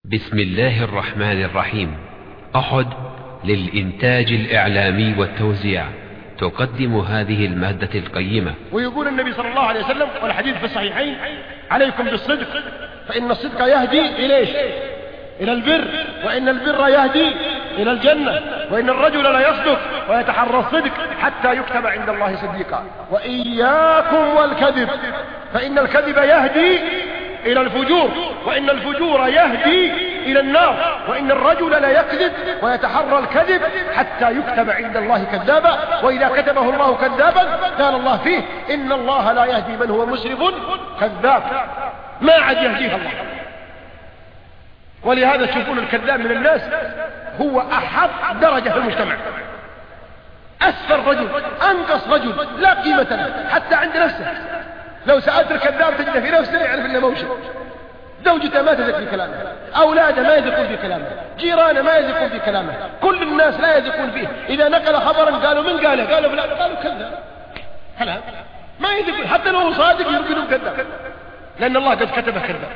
بسم الله الرحمن الرحيم. أحد للإنتاج الإعلامي والتوزيع تقدم هذه المادة القيمة. ويقول النبي صلى الله عليه وسلم والحديث في الصحيحين: عليكم بالصدق فإن الصدق يهدي إلى البر، وإن البر يهدي إلى الجنة، وإن الرجل لا يصدق ويتحرى الصدق حتى يكتب عند الله صديقا، وإياكم والكذب فإن الكذب يهدي إلى الفجور، وإن الفجور يهدي إلى النار، وإن الرجل لا يكذب ويتحرى الكذب حتى يكتب عند الله كذابا، وإذا كتبه الله كذابا قال الله فيه: إن الله لا يهدي من هو مسرف كذاب. ما عاد يهديه الله. ولهذا تشوفون الكذاب من الناس هو أحط درجة في المجتمع، أسفل رجل، أنقص رجل، لا قيمة له حتى عند نفسه. لو سألت الكذاب تجده في نفسه يعرف انه موشي، زوجته ما تثق في كلامه، أولاده ما يثقون في كلامه، جيرانه ما يثقون في كلامه، كل الناس لا يثقون فيه. إذا نقل خبرا قالوا من قاله؟ قالوا فلان، قالوا كذاب. كلام ما يثقون، حتى لو هو صادق يقولون كذاب، لأن الله قد كتبه كذاب.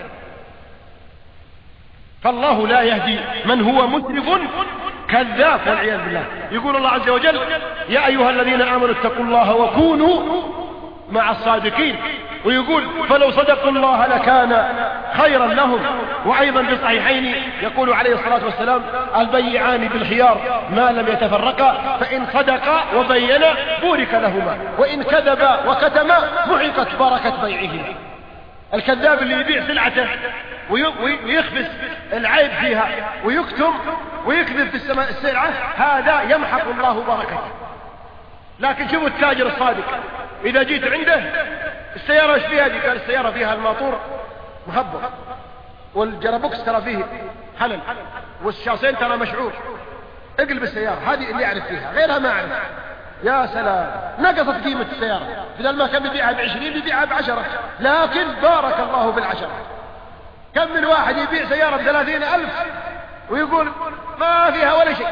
فالله لا يهدي من هو مسرف كذاب والعياذ بالله. يقول الله عز وجل: يا أيها الذين آمنوا اتقوا الله وكونوا مع الصادقين. ويقول: فلو صدقوا الله لكان خيرا لهم. وأيضا في الصحيحين يقول عليه الصلاة والسلام: البيعان بالخيار ما لم يتفرقا، فإن صدقا وبينا بورك لهما، وإن كذبا وكتما محقت بركة بيعهما. الكذاب اللي يبيع سلعته ويخفس العيب فيها ويكتم ويكذب في السلعة، هذا يمحق الله بركته. لكن شوفوا التاجر الصادق، إذا جيت عنده: السيارة ايش فيها دي؟ قال: السيارة فيها الماطور مهبط، والجرابوكس ترى فيه حلل، والشاصين ترى مشعور. اقلب السيارة، هذه اللي يعرف فيها، غيرها ما أعرف. يا سلام، نقصت قيمة السيارة، بدل ما كان بيبيعها ب20 بيبيعها ب10، لكن بارك الله بالعشرة. كم من واحد يبيع سيارة ب30,000 ويقول ما فيها ولا شيء،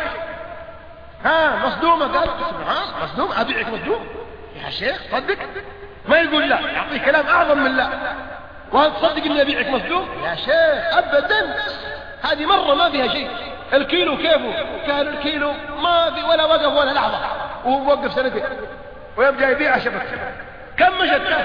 مصدومة. قال: سبحان، مصدوم؟ أبيعك مصدوم يا شيخ؟ صدق؟ ما يقول لا، يعطيه كلام أعظم من لا. وهل تصدق إني أبيعك مصدوم يا شيخ؟ أبدا، هذه مرة ما فيها شيء. الكيلو كيفه؟ قال: الكيلو ما في ولا وقف ولا لحظة، ووقف سنتين ويبدأ يبيع شبك. كم مشت؟ قال: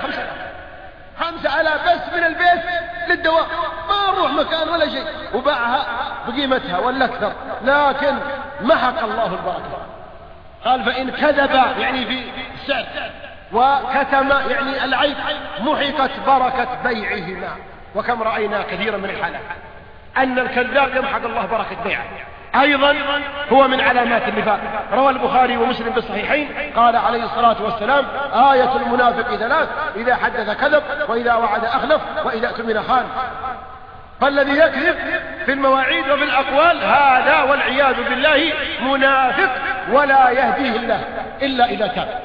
5,000 بس من البيت للدواء، ما نروح مكان ولا شيء، وباعها بقيمتها ولا أكثر، لكن محق الله البركة. قال: فإن كذب يعني في السعر، وكتم يعني العيب، محقت بركة بيعهما. وكم رأينا كثيرا من الحالات أن الكذاب يمحق الله بركة بيعه. أيضا هو من علامات النفاق. روى البخاري ومسلم في الصحيحين قال عليه الصلاة والسلام: آية المنافق 3: إذا حدث كذب، وإذا وعد أخلف، وإذا اؤتمن خان. فالذي يكذب في المواعيد وفي الأقوال هذا والعياذ بالله منافق، ولا يهديه الله إلا إذا تاب.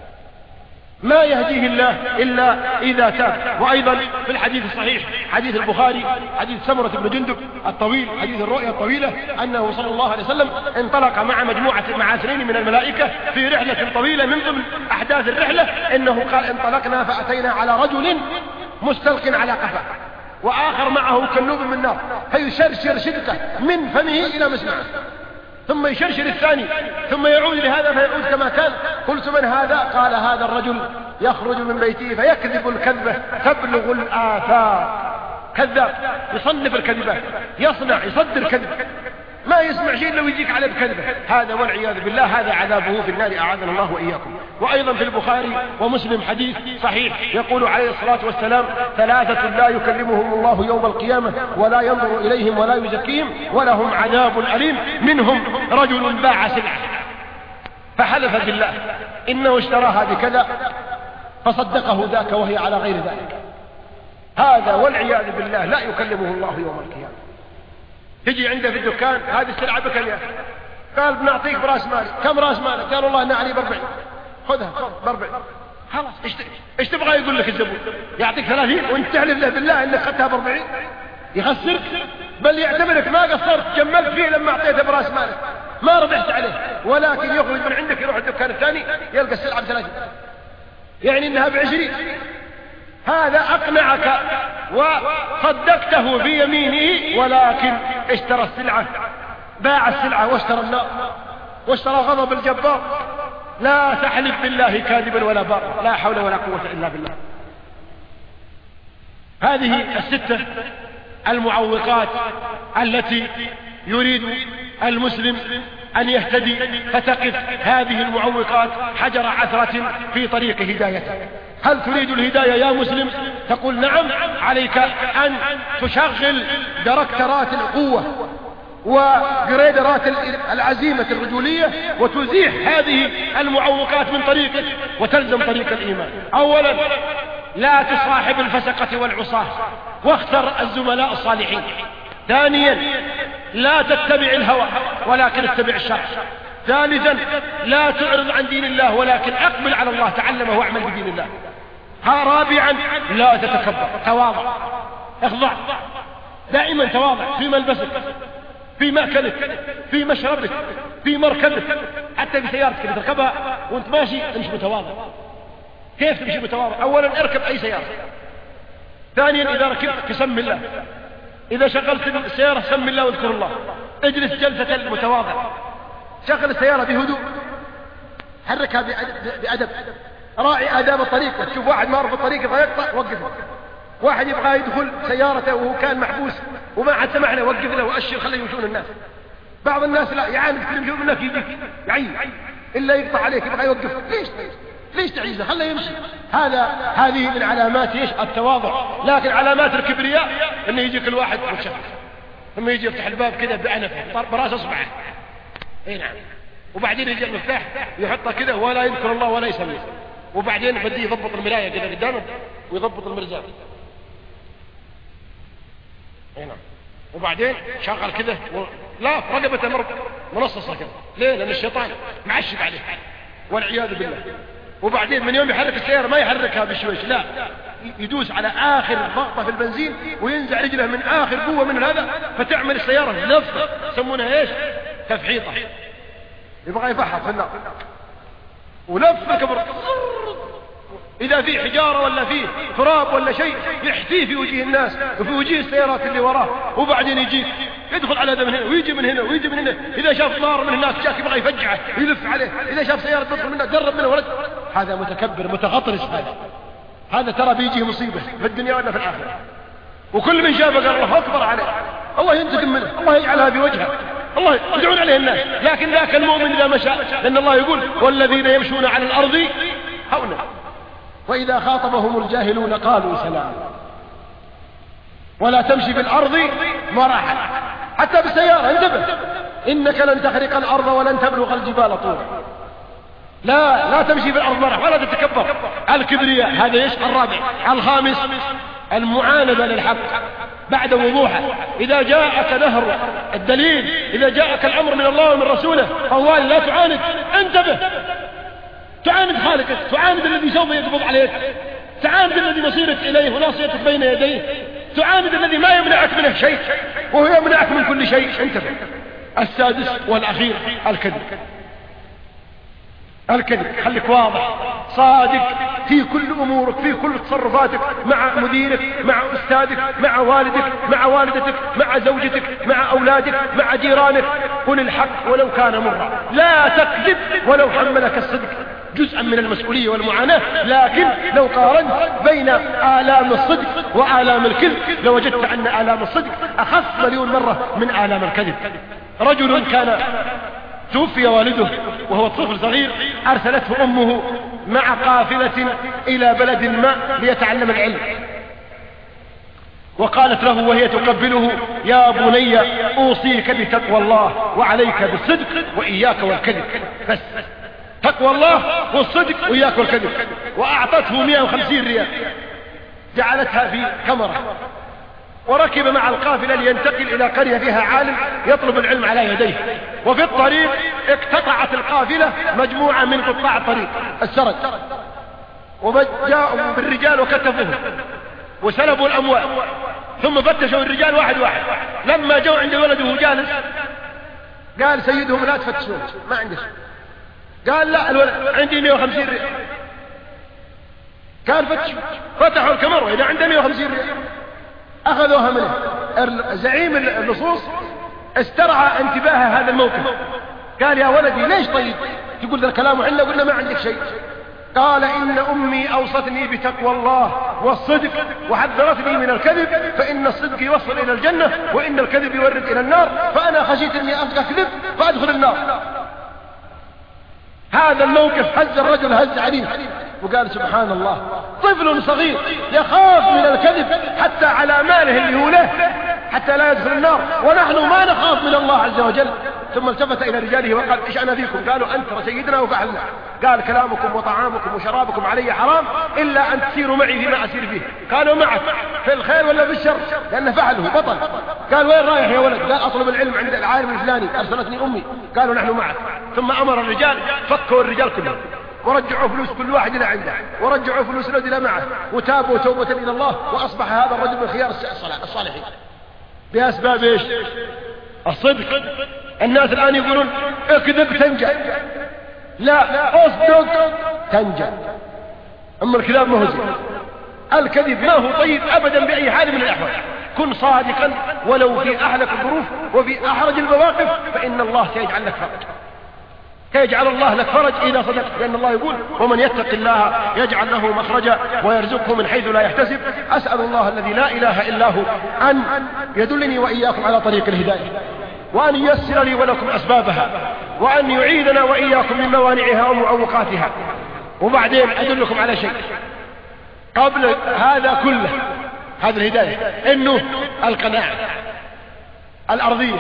ما يهديه الله إلا إذا تاب. وأيضا في الحديث الصحيح حديث البخاري حديث سمرة بن جندب الطويل، حديث الرؤيا الطويلة، أنه صلى الله عليه وسلم انطلق مع 2 من الملائكة في رحلة طويلة. من ضمن أحداث الرحلة إنه قال: انطلقنا فأتينا على رجل مستلق على قفاه، وآخر معه كنوب من نار، فيشرشر شدته من فمه إلى مسمعه، ثم يشرشر الثاني، ثم يعود لهذا فيعود كما كان. قلت: من هذا؟ قال: هذا الرجل يخرج من بيته فيكذب الكذبة تبلغ الآثار. كذاب، يصنف الكذبات، يصدر كذب، ما يسمع شيء لو يجيك عليه بكذبة. هذا والعياذ بالله هذا عذابه في النار، أعاذنا الله وإياكم. وأيضا في البخاري ومسلم حديث صحيح يقول عليه الصلاة والسلام: 3 لا يكلمهم الله يوم القيامة ولا ينظر إليهم ولا يزكيهم ولهم عذاب أليم. منهم رجل باع سلعة فحلف بالله إنه اشتراها بكذا فصدقه ذاك وهي على غير ذلك. هذا والعياذ بالله لا يكلمه الله يوم القيامة. تجي عنده في الدكان: هذه السلعة بكم يا أخي؟ قال: بنعطيك براس مالي. كم راس مالك؟ قال: والله أنا علي ب40. خذها ب40. خلاص، ايش تبغى يقول لك الزبون؟ يعطيك 30 وانت تحلف له بالله انك اخذتها ب40؟ يخسرك، بل يعتبرك ما قصرت، جملت فيه لما اعطيته براس مالك، ما ربحت عليه. ولكن يخرج من عندك يروح الدكان الثاني يلقى السلعة ب30، يعني انها ب20. هذا أقنعك وصدقته بيمينه، ولكن اشترى السلعة، باع السلعة واشترى النار واشترى غضب الجبار. لا تحلف بالله كاذبا ولا بارا، لا حول ولا قوة إلا بالله. هذه الستة المعوقات التي يريد المسلم أن يهتدي، فتقف هذه المعوقات حجر عثرة في طريق هدايته. هل تريد الهداية يا مسلم؟ تقول نعم، عليك أن تشغل دركترات القوة وجريدرات العزيمة الرجولية وتزيح هذه المعوقات من طريقك وتلزم طريق الإيمان. أولا، لا تصاحب الفسقة والعصاة واختر الزملاء الصالحين. ثانيا، لا تتبع الهوى ولكن اتبع الشرع. ثالثا، لا تعرض عن دين الله ولكن اقبل على الله، تعلمه واعمل بدين الله. رابعا، لا تتكبر، تواضع، اخضع، دائما تواضع في ملبسك، في مأكلك، في مشربك، في مركبك، حتى في سيارتك اللي تركبها وانت ماشي امشي متواضع. كيف تمشي متواضع؟ اولا اركب اي سيارة. ثانيا، اذا ركبت تسمي الله، اذا شغلت السيارة سمي الله واذكر الله. اجلس جلسة المتواضع، شغل السيارة بهدوء، حركها بأدب، راعي آداب الطريق. تشوف واحد مار في الطريق يبغى يقطع وقفه، واحد يبغى يدخل سيارته وهو كان محبوس وما حد سمح له وقف له وأشر خليه يمشون الناس. بعض الناس لا يعاند كل يمشون منك يجيك يعين إلا يقطع عليك يبغى يوقف. ليش تعيزه؟ خليه يمشي. هذه من علامات ايش؟ التواضع. لكن علامات الكبرياء انه يجيك الواحد متشفع ثم يجي يفتح الباب كذا بعنفه براس اصبعه، اي نعم، وبعدين يجي المفتاح يحطه كذا ولا يذكر الله ولا يسمي، وبعدين بديه يضبط المرايه كذا قدامه ويضبط المرزاق، اي نعم، وبعدين شغل كذا لا رقبته منصصه كذا. ليه؟ لان الشيطان معشق عليه والعياذ بالله. وبعدين من يوم يحرك السيارة ما يحركها بشويش، لا، يدوس على آخر ضغطة في البنزين وينزع رجله من آخر قوة من هذا فتعمل السيارة لفة يسمونها ايش؟ تفحيطة. يبغى يفحط في النار ولفة كبر. إذا في حجارة ولا في تراب ولا شيء يحتيه في وجه الناس وفي وجه السيارات اللي وراه. وبعدين يجيك يدخل على هذا من هنا ويجي من هنا ويجي من هنا. إذا شاف نار من هناك جاك يبغى يفجعه يلف عليه. إذا شاف سيارة تدخل منها قرب منه ولد. هذا متكبر متغطرس. هذا ترى بيجي مصيبة في الدنيا ولا في الآخرة. وكل من شافه قال الله أكبر عليه، الله ينتقم منه، الله يجعلها بوجهه، الله يدعون عليه الناس. لكن ذاك المؤمن إذا مشى، لأن الله يقول والذين يمشون على الأرض هونا وإذا خاطبهم الجاهلون قالوا سلام. ولا تمشي في الأرض مرحا، حتى بالسيارة انتبه، إنك لن تخرق الأرض ولن تبلغ الجبال طولا. لا تمشي في الأرض مرحا ولا تتكبر. الكبرياء هذا ايش؟ الرابع. الخامس المعاندة للحق بعد وضوحه. إذا جاءك نهر الدليل، إذا جاءك الأمر من الله ومن رسوله فوالله لا تعاند، انتبه. تعاند خالقك، تعاند الذي سوف يقبض عليك، تعاند الذي مصيرك إليه وناصيتك بين يديه، تعاند الذي ما يمنعك منه شيء وهو يمنعك من كل شيء. انتبه. السادس والأخير الكذب. خليك واضح صادق في كل أمورك، في كل تصرفاتك، مع مديرك، مع أستاذك، مع والدك، مع والدتك، مع زوجتك، مع أولادك، مع جيرانك. قل الحق ولو كان مرا، لا تكذب ولو حملك الصدق جزءا من المسؤولية والمعاناة. لكن لو قارنت بين آلام الصدق وآلام الكذب لوجدت أن آلام الصدق أخف مليون مرة من آلام الكذب. رجل كان توفي والده وهو طفل صغير، أرسلته أمه مع قافلة إلى بلد ما ليتعلم العلم، وقالت له وهي تقبله يا بني أوصيك بتقوى الله وعليك بالصدق وإياك والكذب. بس تقوى الله والصدق وإياك والكذب. وأعطته 150 ريال جعلتها في كمرة وركب مع القافلة لينتقل إلى قرية فيها عالم يطلب العلم على يديه. وفي الطريق اقتطعت القافلة مجموعة من قطاع الطريق السرد، وجاءوا بالرجال وكتفوهم وسلبوا الأموال، ثم فتشوا الرجال واحد واحد. لما جاءوا عند ولده جالس قال سيدهم لا تفتشون، ما عندش. قال لا الولد عندي 150 ريال. قال فتحوا الكاميرا إذا عنده 150 ريال. أخذوها منه. زعيم اللصوص استرعى انتباه هذا الموقف. قال يا ولدي ليش طيب تقول ذا الكلام وحنا قلنا ما عندك شيء؟ قال إن أمي أوصتني بتقوى الله والصدق وحذرتني من الكذب، فإن الصدق يوصل إلى الجنة وإن الكذب يورد إلى النار، فأنا خشيت أني أكذب فأدخل النار. هذا الموقف هز الرجل هز عنيف، وقال سبحان الله، طفل صغير يخاف من الكذب حتى على ماله اللي هو له حتى لا يدخل النار، ونحن ما نخاف من الله عز وجل. ثم التفت إلى رجاله وقال إيش أنا فيكم؟ قالوا أنت سيدنا وفعلنا. قال كلامكم وطعامكم وشرابكم علي حرام إلا أن تسيروا معي فيما أسير فيه. قالوا معك في الخير ولا في الشر؟ لأنه فعله بطل. قال وين رايح يا ولد؟ قال أطلب العلم عند العالم الفلاني أرسلتني أمي. قالوا نحن معك. ثم أمر الرجال فكوا الرجال كلهم ورجعوا فلوس كل واحد إلى عنده، ورجعوا فلوس الذي إلى معه، وتابوا توبة إلى الله، وأصبح هذا الرجل من خيار الصالحين بأسباب إيش؟ الصدق. الناس الآن يقولون اكذب تنجح، لا اصدق تنجح. أما الكذاب ما هو زين، الكذب ما هو طيب أبدا بأي حال من الأحوال. كن صادقا ولو في أحلك الظروف وفي أحرج المواقف، فإن الله سيجعل لك فرج، سيجعل الله لك فرج إذا صدقت، لأن الله يقول ومن يتق الله يجعل له مخرجا ويرزقه من حيث لا يحتسب. أسأل الله الذي لا إله إلا هو أن يدلني وإياكم على طريق الهداية، وأن ييسر لي ولكم أسبابها، وأن يعيدنا وإياكم من موانعها ومعوقاتها. وبعدين أدلكم على شيء قبل هذا كله، هذه الهداية، إنه القناعة الأرضية،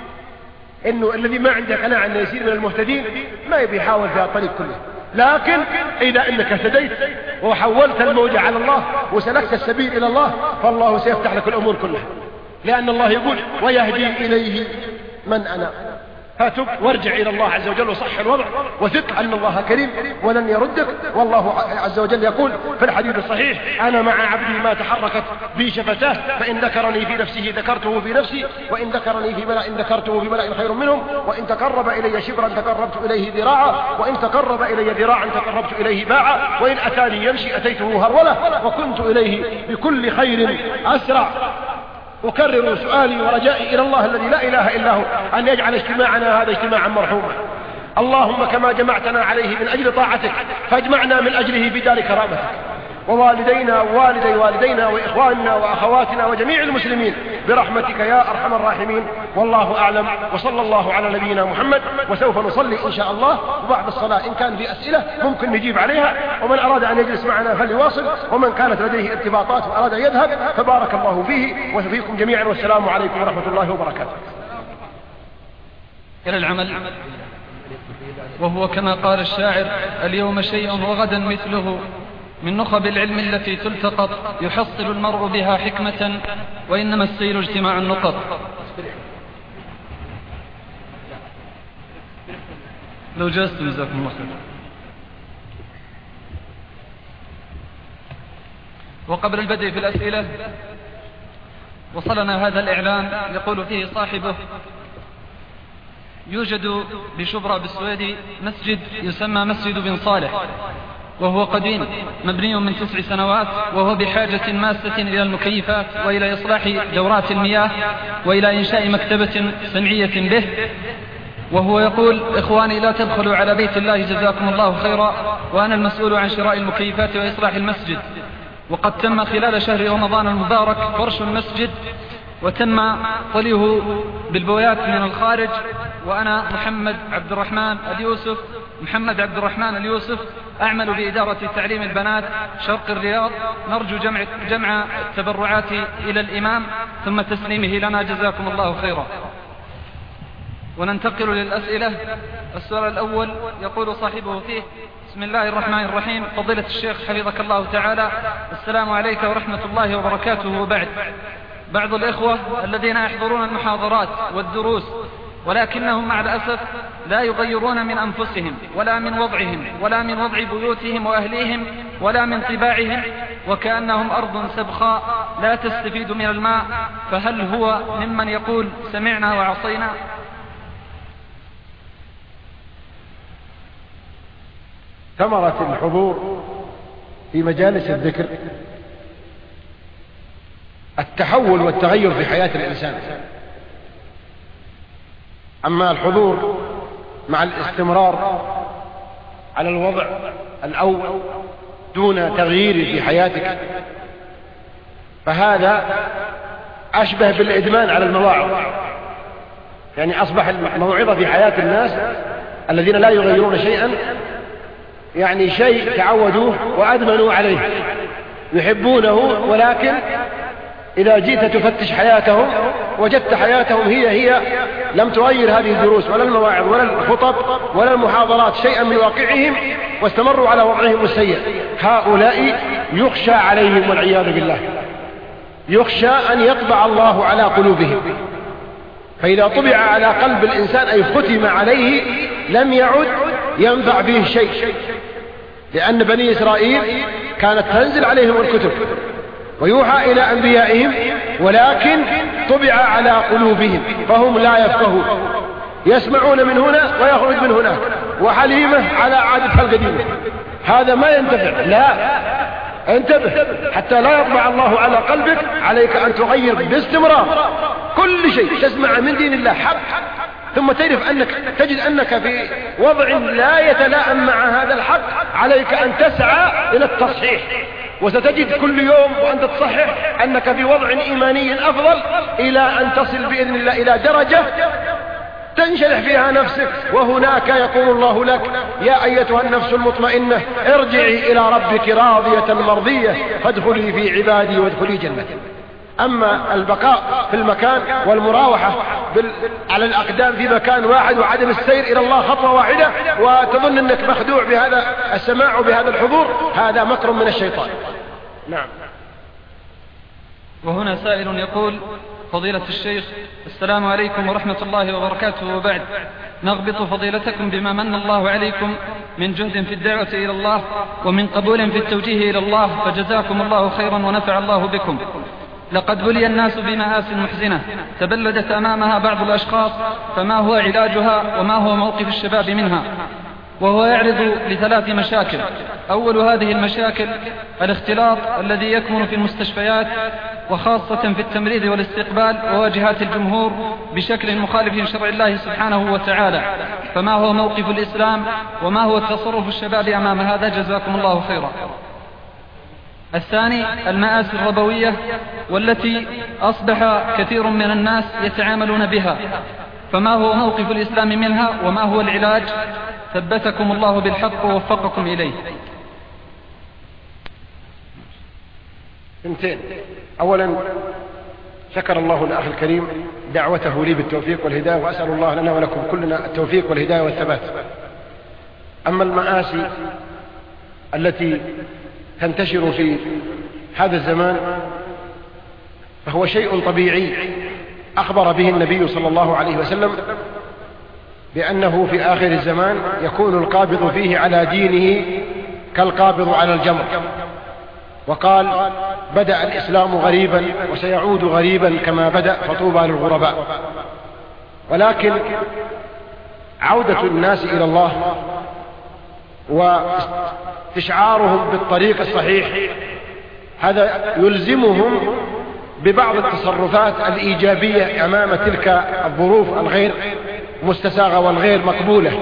إنه الذي ما عنده قناعة أنه يصير من المهتدين ما يبي يحاول في الطريق كله. لكن إذا أنك اهتديت وحولت الموجة على الله وسلكت السبيل إلى الله، فالله سيفتح لك الأمور كلها، لأن الله يقول ويهدي إليه من أنا. فتب وارجع إلى الله عز وجل وصح الوضع، وثق أن الله كريم ولن يردك. والله عز وجل يقول في الحديث الصحيح أنا مع عبدي ما تحركت بي شفتاه، فإن ذكرني في نفسه ذكرته في نفسي، وإن ذكرني في ملأ ذكرته في ملأ خير منهم، وإن تقرب إلي شبرا تقربت إليه ذراعا، وإن تقرب إلي ذراعا تقربت إليه باعا، وإن أتاني يمشي أتيته هرولة، وكنت إليه بكل خير أسرع. أكرر سؤالي ورجائي إلى الله الذي لا إله إلا هو أن يجعل اجتماعنا هذا اجتماعا مرحوما. اللهم كما جمعتنا عليه من أجل طاعتك فاجمعنا من أجله بدار كرامتك، ووالدينا ووالدي والدينا وإخواننا وأخواتنا وجميع المسلمين برحمتك يا أرحم الراحمين. والله أعلم، وصلى الله على نبينا محمد. وسوف نصلي إن شاء الله، وبعد الصلاة إن كان في أسئلة ممكن نجيب عليها، ومن أراد أن يجلس معنا فليواصل، ومن كانت لديه ارتباطات وأراد أن يذهب فبارك الله فيه وفيكم جميعا، والسلام عليكم ورحمة الله وبركاته. إلى العمل، وهو كما قال الشاعر اليوم شيء وغدا مثله، من نخب العلم التي تلتقط يحصل المرء بها حكمة، وإنما السير اجتماع النقط. لو جلستم جزاكم الله خير. وقبل البدء في الأسئلة وصلنا هذا الإعلان يقول فيه صاحبه يوجد بشبرا بالسويدي مسجد يسمى مسجد بن صالح، وهو قديم مبني من 9 سنوات، وهو بحاجة ماسة إلى المكيفات وإلى إصلاح دورات المياه وإلى إنشاء مكتبة سمعية به. وهو يقول إخواني لا تبخلوا على بيت الله جزاكم الله خيرا، وأنا المسؤول عن شراء المكيفات وإصلاح المسجد. وقد تم خلال شهر رمضان المبارك فرش المسجد، وتم طليه بالبويات من الخارج. وأنا محمد عبد الرحمن اليوسف أعمل بإدارة تعليم البنات شرق الرياض. نرجو جمع التبرعات إلى الإمام ثم تسليمه لنا جزاكم الله خيرا. وننتقل للأسئلة. السؤال الأول يقول صاحبه فيه بسم الله الرحمن الرحيم. فضيلة الشيخ حفظك الله تعالى، السلام عليك ورحمة الله وبركاته. وبعد، بعض الإخوة الذين يحضرون المحاضرات والدروس ولكنهم مع الأسف لا يغيرون من أنفسهم ولا من وضعهم ولا من وضع بيوتهم وأهليهم ولا من طباعهم، وكأنهم أرض سبخاء لا تستفيد من الماء، فهل هو ممن يقول سمعنا وعصينا؟ ثمرة الحضور في مجالس الذكر التحول والتغير في حياة الإنسان. أما الحضور مع الاستمرار على الوضع الأول دون تغيير في حياتك فهذا أشبه بالإدمان على المواعظ. يعني أصبح الموعظة في حياة الناس الذين لا يغيرون شيئا يعني شيء تعودوه وأدمنوا عليه يحبونه، ولكن إذا جئت تفتش حياتهم وجدت حياتهم هي لم تغير هذه الدروس ولا المواعظ ولا الخطب ولا المحاضرات شيئا من واقعهم، واستمروا على وضعهم السيء. هؤلاء يخشى عليهم والعياذ بالله، يخشى أن يطبع الله على قلوبهم. فإذا طبع على قلب الإنسان أي ختم عليه لم يعد ينفع به شيء، لأن بني إسرائيل كانت تنزل عليهم الكتب ويوحى إلى أنبيائهم، ولكن طبع على قلوبهم فهم لا يفقهون، يسمعون من هنا ويخرج من هناك، وحليمة على عادتها القديمة. هذا ما ينتفع. لا، انتبه حتى لا يطبع الله على قلبك. عليك أن تغير باستمرار كل شيء تسمع من دين الله حق، ثم تجد أنك في وضع لا يتلائم مع هذا الحق. عليك أن تسعى إلى التصحيح، وستجد كل يوم وأنت تصحح أنك في وضع إيماني أفضل، إلى أن تصل بإذن الله إلى درجة تنشرح فيها نفسك، وهناك يقول الله لك: يا أيتها النفس المطمئنة ارجعي إلى ربك راضية مرضية فادخلي في عبادي وادخلي جنتي. أما البقاء في المكان والمراوحة على الأقدام في مكان واحد وعدم السير إلى الله خطوة واحدة وتظن أنك مخدوع بهذا السماع وبهذا الحضور، هذا مكر من الشيطان. نعم. وهنا سائل يقول: فضيلة الشيخ، السلام عليكم ورحمة الله وبركاته، وبعد، نغبط فضيلتكم بما من الله عليكم من جهد في الدعوة إلى الله ومن قبول في التوجيه إلى الله، فجزاكم الله خيرا ونفع الله بكم. لقد بلي الناس بمآس محزنة تبلدت أمامها بعض الأشخاص، فما هو علاجها وما هو موقف الشباب منها؟ وهو يعرض لثلاث مشاكل. أول هذه المشاكل الاختلاط الذي يكمن في المستشفيات، وخاصة في التمريض والاستقبال وواجهات الجمهور بشكل مخالف لشرع الله سبحانه وتعالى، فما هو موقف الإسلام وما هو تصرف الشباب أمام هذا؟ جزاكم الله خيرا. الثاني المآسي الربوية، والتي أصبح كثير من الناس يتعاملون بها، فما هو موقف الإسلام منها وما هو العلاج؟ ثبتكم الله بالحق ووفقكم إليه. اثنتين. أولا شكر الله الأخ الكريم دعوته لي بالتوفيق والهداية، وأسأل الله لنا ولكم كلنا التوفيق والهداية والثبات. أما المآسي التي تنتشر في هذا الزمان فهو شيء طبيعي أخبر به النبي صلى الله عليه وسلم بأنه في آخر الزمان يكون القابض فيه على دينه كالقابض على الجمر، وقال: بدأ الإسلام غريبا وسيعود غريبا كما بدأ فطوبى للغرباء. ولكن عودة الناس إلى الله واستشعارهم بالطريق الصحيح هذا يلزمهم ببعض التصرفات الإيجابية أمام تلك الظروف الغير مستساغة والغير مقبولة،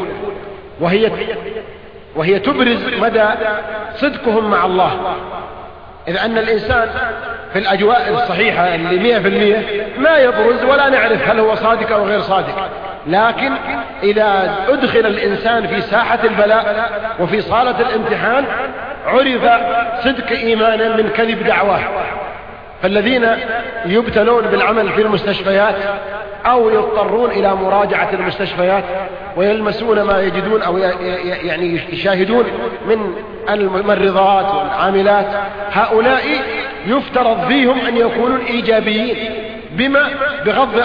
وهي تبرز مدى صدقهم مع الله. إذ أن الإنسان في الأجواء الصحيحة اللي 100% ما يبرز ولا نعرف هل هو صادق أو غير صادق، لكن إذا أدخل الإنسان في ساحة البلاء وفي صالة الامتحان عرف صدق إيمانا من كذب دعواه. فالذين يبتلون بالعمل في المستشفيات أو يضطرون إلى مراجعة المستشفيات ويلمسون ما يجدون أو يعني يشاهدون من الممرضات والعاملات، هؤلاء يفترض فيهم أن يكونوا إيجابيين. بما؟ بغض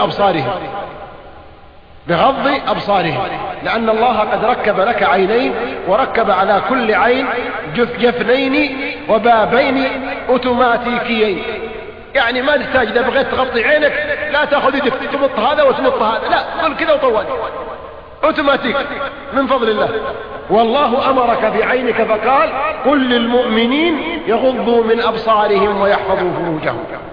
أبصارهم، لأن الله قد ركب لك عينين وركب على كل عين جفنين وبابين أوتوماتيكيين. يعني ما تحتاج إذا بغيت تغطي عينك لا تأخذ يدك تمط هذا وتمط هذا، لا، قل كذا وطول أوتوماتيك من فضل الله. والله أمرك بعينك فقال: قل للمؤمنين يغضوا من أبصارهم ويحفظوا فروجهم.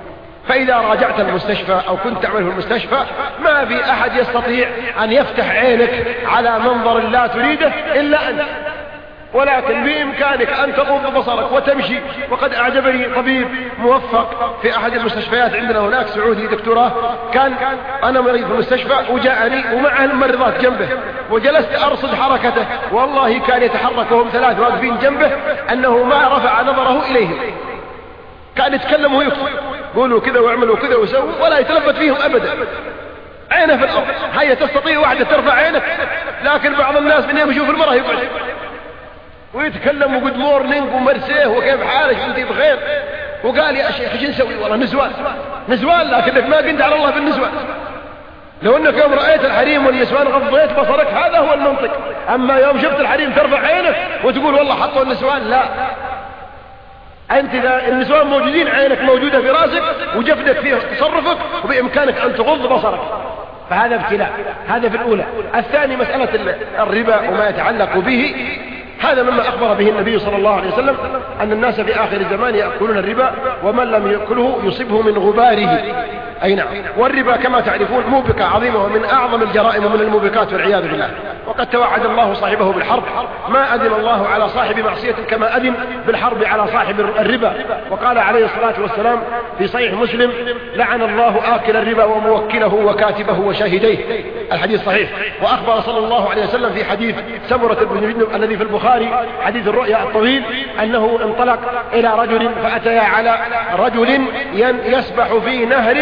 فإذا راجعت المستشفى أو كنت تعمل في المستشفى ما في أحد يستطيع أن يفتح عينك على منظر لا تريده إلا أنت، ولكن بإمكانك أن تغض بصرك وتمشي. وقد أعجبني طبيب موفق في أحد المستشفيات عندنا هناك سعودي دكتوراه، كان أنا مريض في المستشفى وجاءني ومعه الممرضات جنبه، وجلست أرصد حركته، والله كان يتحرك وهم 3 واقفين جنبه أنه ما رفع نظره إليهم، كان يتكلم ويكتب، قولوا كذا واعملوا كذا وسووا، ولا يتلفت فيهم أبدا، عينه في الأرض. هيا تستطيع واحدة ترفع عينك، لكن بعض الناس من يوم يشوف المرأة يقعد ويتكلم وجود مورنينج ومرسيه وكيف حالك انت بخير، وقال يا شيخ ايش نسوي؟ والله نسوان، لكنك ما قلت على الله بالنسوان. لو انك يوم رأيت الحريم والنسوان غضيت بصرك، هذا هو المنطق. اما يوم شفت الحريم ترفع عينك وتقول والله حطوا النسوان، لا، انت اذا النسوان موجودين عينك موجودة في راسك وجفنك في تصرفك، وبامكانك ان تغض بصرك، فهذا ابتلاء. هذا في الاولى. الثاني مسألة الربا وما يتعلق به، هذا مما أخبر به النبي صلى الله عليه وسلم أن الناس في آخر الزمان يأكلون الربا، ومن لم يأكله يصيبه من غباره. أي نعم. والربا كما تعرفون موبقة عظيمة ومن أعظم الجرائم ومن الموبقات والعياذ بالله، وقد توعد الله صاحبه بالحرب. ما أذن الله على صاحب معصية كما أذن بالحرب على صاحب الربا. وقال عليه الصلاة والسلام في صحيح مسلم: لعن الله آكل الربا وموكله وكاتبه وشاهديه. الحديث صحيح. وأخبر صلى الله عليه وسلم في حديث سمرة بن جندب الذي في البخاري، حديث الرؤيا الطويل، أنه انطلق إلى رجل فأتيا على رجل يسبح في نهر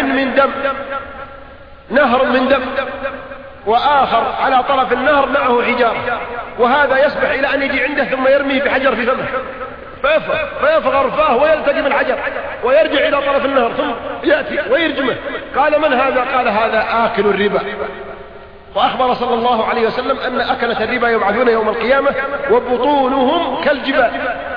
من دم، وآخر على طرف النهر معه حجارة، وهذا يسبح إلى أن يجي عنده ثم يرميه بحجر في فمه فيفغر فاه ويلتقم الحجر ويرجع إلى طرف النهر ثم يأتي ويرجمه. قال: من هذا؟ قال: هذا آكل الربا. وأخبر صلى الله عليه وسلم أن أكلة الربا يبعثون يوم القيامة وبطونهم كالجبال،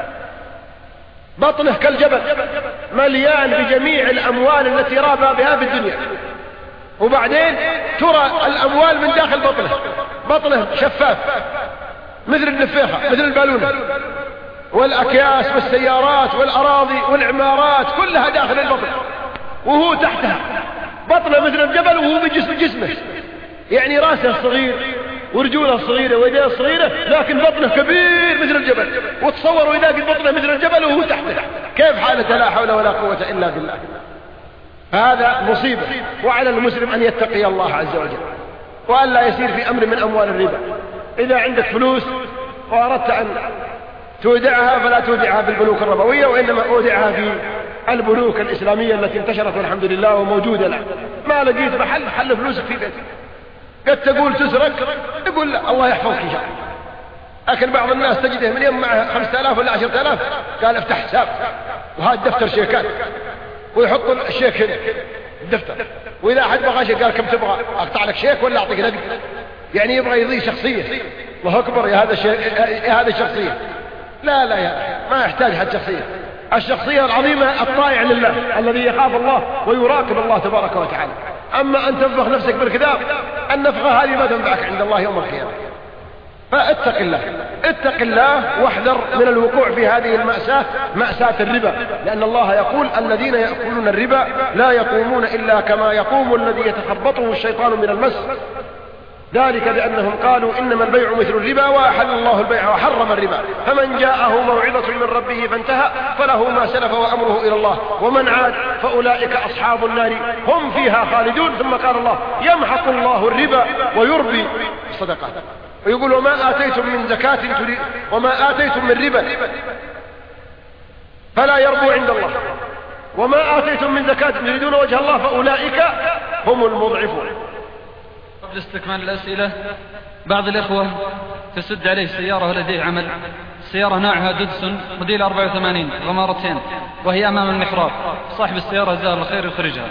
بطنه كالجبل مليان بجميع الأموال التي رابى بها في الدنيا، وبعدين ترى الأموال من داخل بطنه شفاف مثل النفاخة مثل البالونة، والأكياس والسيارات والأراضي والعمارات كلها داخل البطن، وهو تحتها بطنه مثل الجبل، وهو بجسمه يعني راسه صغير ورجوله صغيرة ويديه صغيرة، لكن بطنه كبير مثل الجبل. وتصوروا إذا قد بطنه مثل الجبل وهو تحته كيف حالته؟ لا حول ولا قوة إلا بالله. هذا مصيبة. وعلى المسلم أن يتقي الله عز وجل وأن لا يسير في أمر من أموال الربا. إذا عندك فلوس وأردت أن تودعها فلا تودعها في البنوك الربوية، وإنما أودعها في البنوك الإسلامية التي انتشرت والحمد لله وموجودة الآن. ما لقيت محل حل فلوسك في بيتك. قد تقول تسرق، يقول لا الله يحفظك إن شاء الله. لكن بعض الناس تجده من يوم معه 5000 ولا 10000 قال افتح حساب وهذا دفتر شيكات ويحط الشيك هنا الدفتر، وإذا أحد بغى شيء قال كم تبغى؟ أقطع لك شيك ولا أعطيك نقد؟ يعني يبغى يضيع شخصية. الله أكبر يا هذا الشخصية. لا يا أخي ما يحتاج حد شخصية. الشخصية العظيمة الطائع لله الذي يخاف الله ويراقب الله تبارك وتعالى. أما أن تنفخ نفسك بالكذاب، النفخة هذه ما تنفعك عند الله يوم القيامة. اتق الله واحذر من الوقوع في هذه المأساة، مأساة الربا، لأن الله يقول: الذين يأكلون الربا لا يقومون إلا كما يقوم الذي يتخبطه الشيطان من المس، ذلك بأنهم قالوا إنما البيع مثل الربا وأحل الله البيع وحرم الربا، فمن جاءه موعظة من ربه فانتهى فله ما سلف وأمره إلى الله ومن عاد فأولئك أصحاب النار هم فيها خالدون. ثم قال الله: يمحق الله الربا ويربي الصدقات. ويقول: وما آتيتم من زكاة وما آتيتم من ربا فلا يربو عند الله وما آتيتم من زكاة يريدون وجه الله فأولئك هم المضعفون. قبل استكمال الأسئلة، بعض الإخوة تسد عليه سيارة ولديه عمل، السيارة نوعها دودسون موديل 84 غمارتين وهي أمام المحراب، صاحب السيارة جزاه الله خير يخرجها.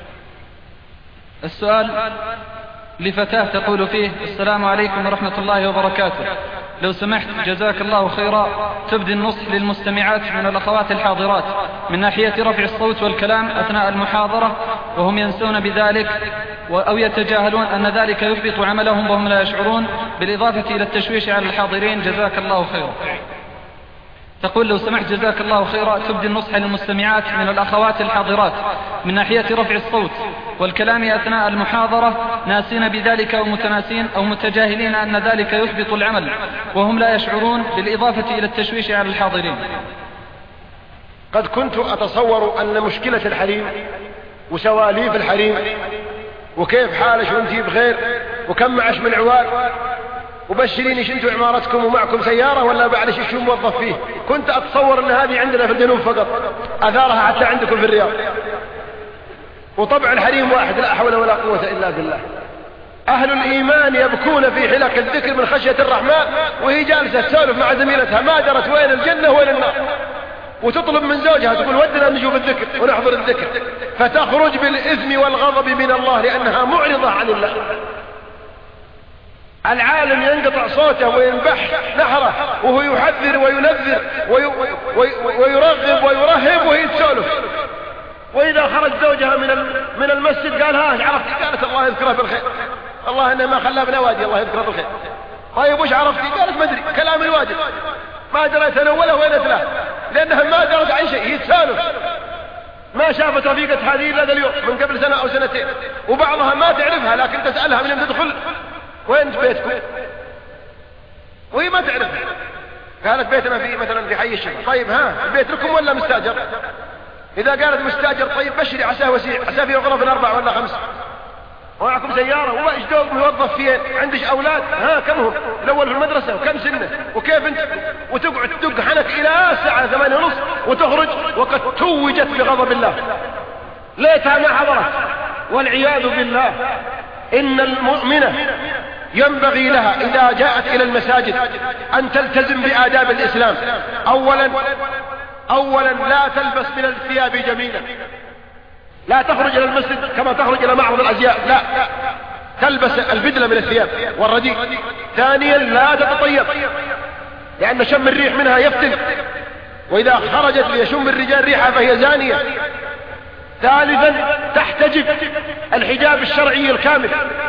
السؤال لفتاة تقول فيه: السلام عليكم ورحمة الله وبركاته، لو سمحت جزاك الله خيرا تبدي النصح للمستمعات من الأخوات الحاضرات من ناحية رفع الصوت والكلام أثناء المحاضرة وهم ينسون بذلك أو يتجاهلون أن ذلك يحبط عملهم وهم لا يشعرون، بالإضافة إلى التشويش على الحاضرين، جزاك الله خيرا. تقول: لو سمحت جزاك الله خيرا تبدي النصح للمستمعات من الأخوات الحاضرات من ناحية رفع الصوت والكلام أثناء المحاضرة، ناسين بذلك أو متناسين أو متجاهلين أن ذلك يحبط العمل وهم لا يشعرون، بالإضافة إلى التشويش على الحاضرين. قد كنت أتصور أن مشكلة الحريم وسواليف الحريم وكيف حالش وانتي بخير وكم معش من عوال وبشريني شنتوا عمارتكم ومعكم سيارة ولا بعدش شو موظف فيه، كنت أتصور أن هذه عندنا في الجنوب فقط، أثارها حتى عندكم في الرياض. وطبع الحريم واحد، لا حول ولا قوة إلا بالله. أهل الإيمان يبكون في حلق الذكر من خشية الرحمن وهي جالسة تسولف مع زميلتها ما درت وين الجنة وين النار، وتطلب من زوجها تقول ودنا نشوف الذكر ونحضر الذكر، فتخرج بالإثم والغضب من الله لأنها معرضة عن الله. العالم ينقطع صوته وينبح نحره وهو يحذر وينذر ويرغب ويرهب وهي تسولف، وإذا خرج زوجها من المسجد قال: ها عرفتي؟ قالت: الله يذكره بالخير، الله إنه ما خلاه بنوادي، الله يذكره بالخير. طيب وش عرفتي؟ قالت: ما أدري، كلام الواجب ما دريت أنا ولا وين أتلاه، لأنها ما درت عن شيء، هي تسولف ما شافت رفيقة هذه إلا ذا اليوم من قبل سنة أو سنتين، وبعضها ما تعرفها لكن تسألها من يوم تدخل: وين بيتكم؟ وهي ما تعرفها. قالت: بيتنا في مثلا في حي الشيخ. طيب ها البيت لكم ولا مستاجر؟ إذا قالت مستاجر طيب بشري عساه وسيع، عساه فيه غرف 4 ولا 5، ومعكم سيارة وإيش دوب موظف فين؟ عندش أولاد؟ ها كم هم؟ الأول في المدرسة وكم سنة وكيف أنت؟ وتقعد تدق حنك إلى الساعة 8:30 وتخرج وقد توجت بغضب الله، ليتها ما حضرت. والعياذ بالله. إن المؤمنة ينبغي لها إذا جاءت إلى المساجد أن تلتزم بآداب الإسلام. أولا لا تلبس من الثياب جميلا، لا تخرج إلى المسجد كما تخرج إلى معرض الأزياء، لا تلبس البدلة من الثياب والرديء. ثانيا لا تتطيب لأن شم الريح منها يفتن، وإذا خرجت ليشم الرجال ريحها فهي زانية. ثالثا تحتجب الحجاب الشرعي الكامل،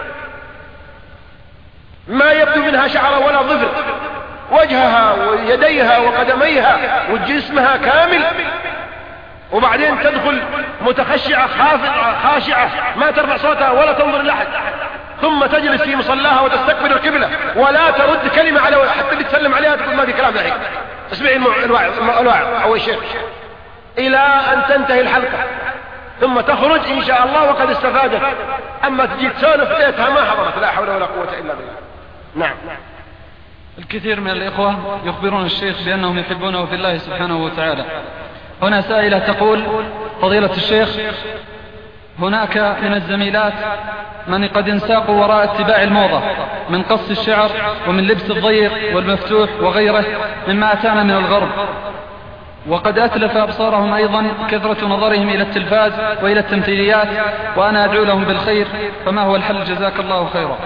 ما يبدو منها شعر ولا ظفر، وجهها ويديها وقدميها وجسمها كامل، وبعدين تدخل متخشعة خاشعة ما ترفع صوتها ولا تنظر لأحد، ثم تجلس في مصلاها وتستقبل القبلة ولا ترد كلمة على حتى اللي تسلم عليها تقول: ما في كلام الحين، اسمعي الواعظ أو الشيخ، إلى أن تنتهي الحلقة، ثم تخرج إن شاء الله وقد استفادت. أما تجي تسولف ليتها ما حضرت، لا حول ولا قوة إلا بالله. نعم. الكثير من الإخوة يخبرون الشيخ بأنهم يحبونه في الله سبحانه وتعالى. هنا سائلة تقول: فضيلة الشيخ، هناك من الزميلات من قد انساقوا وراء اتباع الموضة من قص الشعر ومن لبس الضيق والمفتوح وغيره مما أتانا من الغرب، وقد أتلف أبصارهم أيضا كثرة نظرهم إلى التلفاز وإلى التمثيليات، وأنا أدعو لهم بالخير، فما هو الحل جزاك الله خيرا؟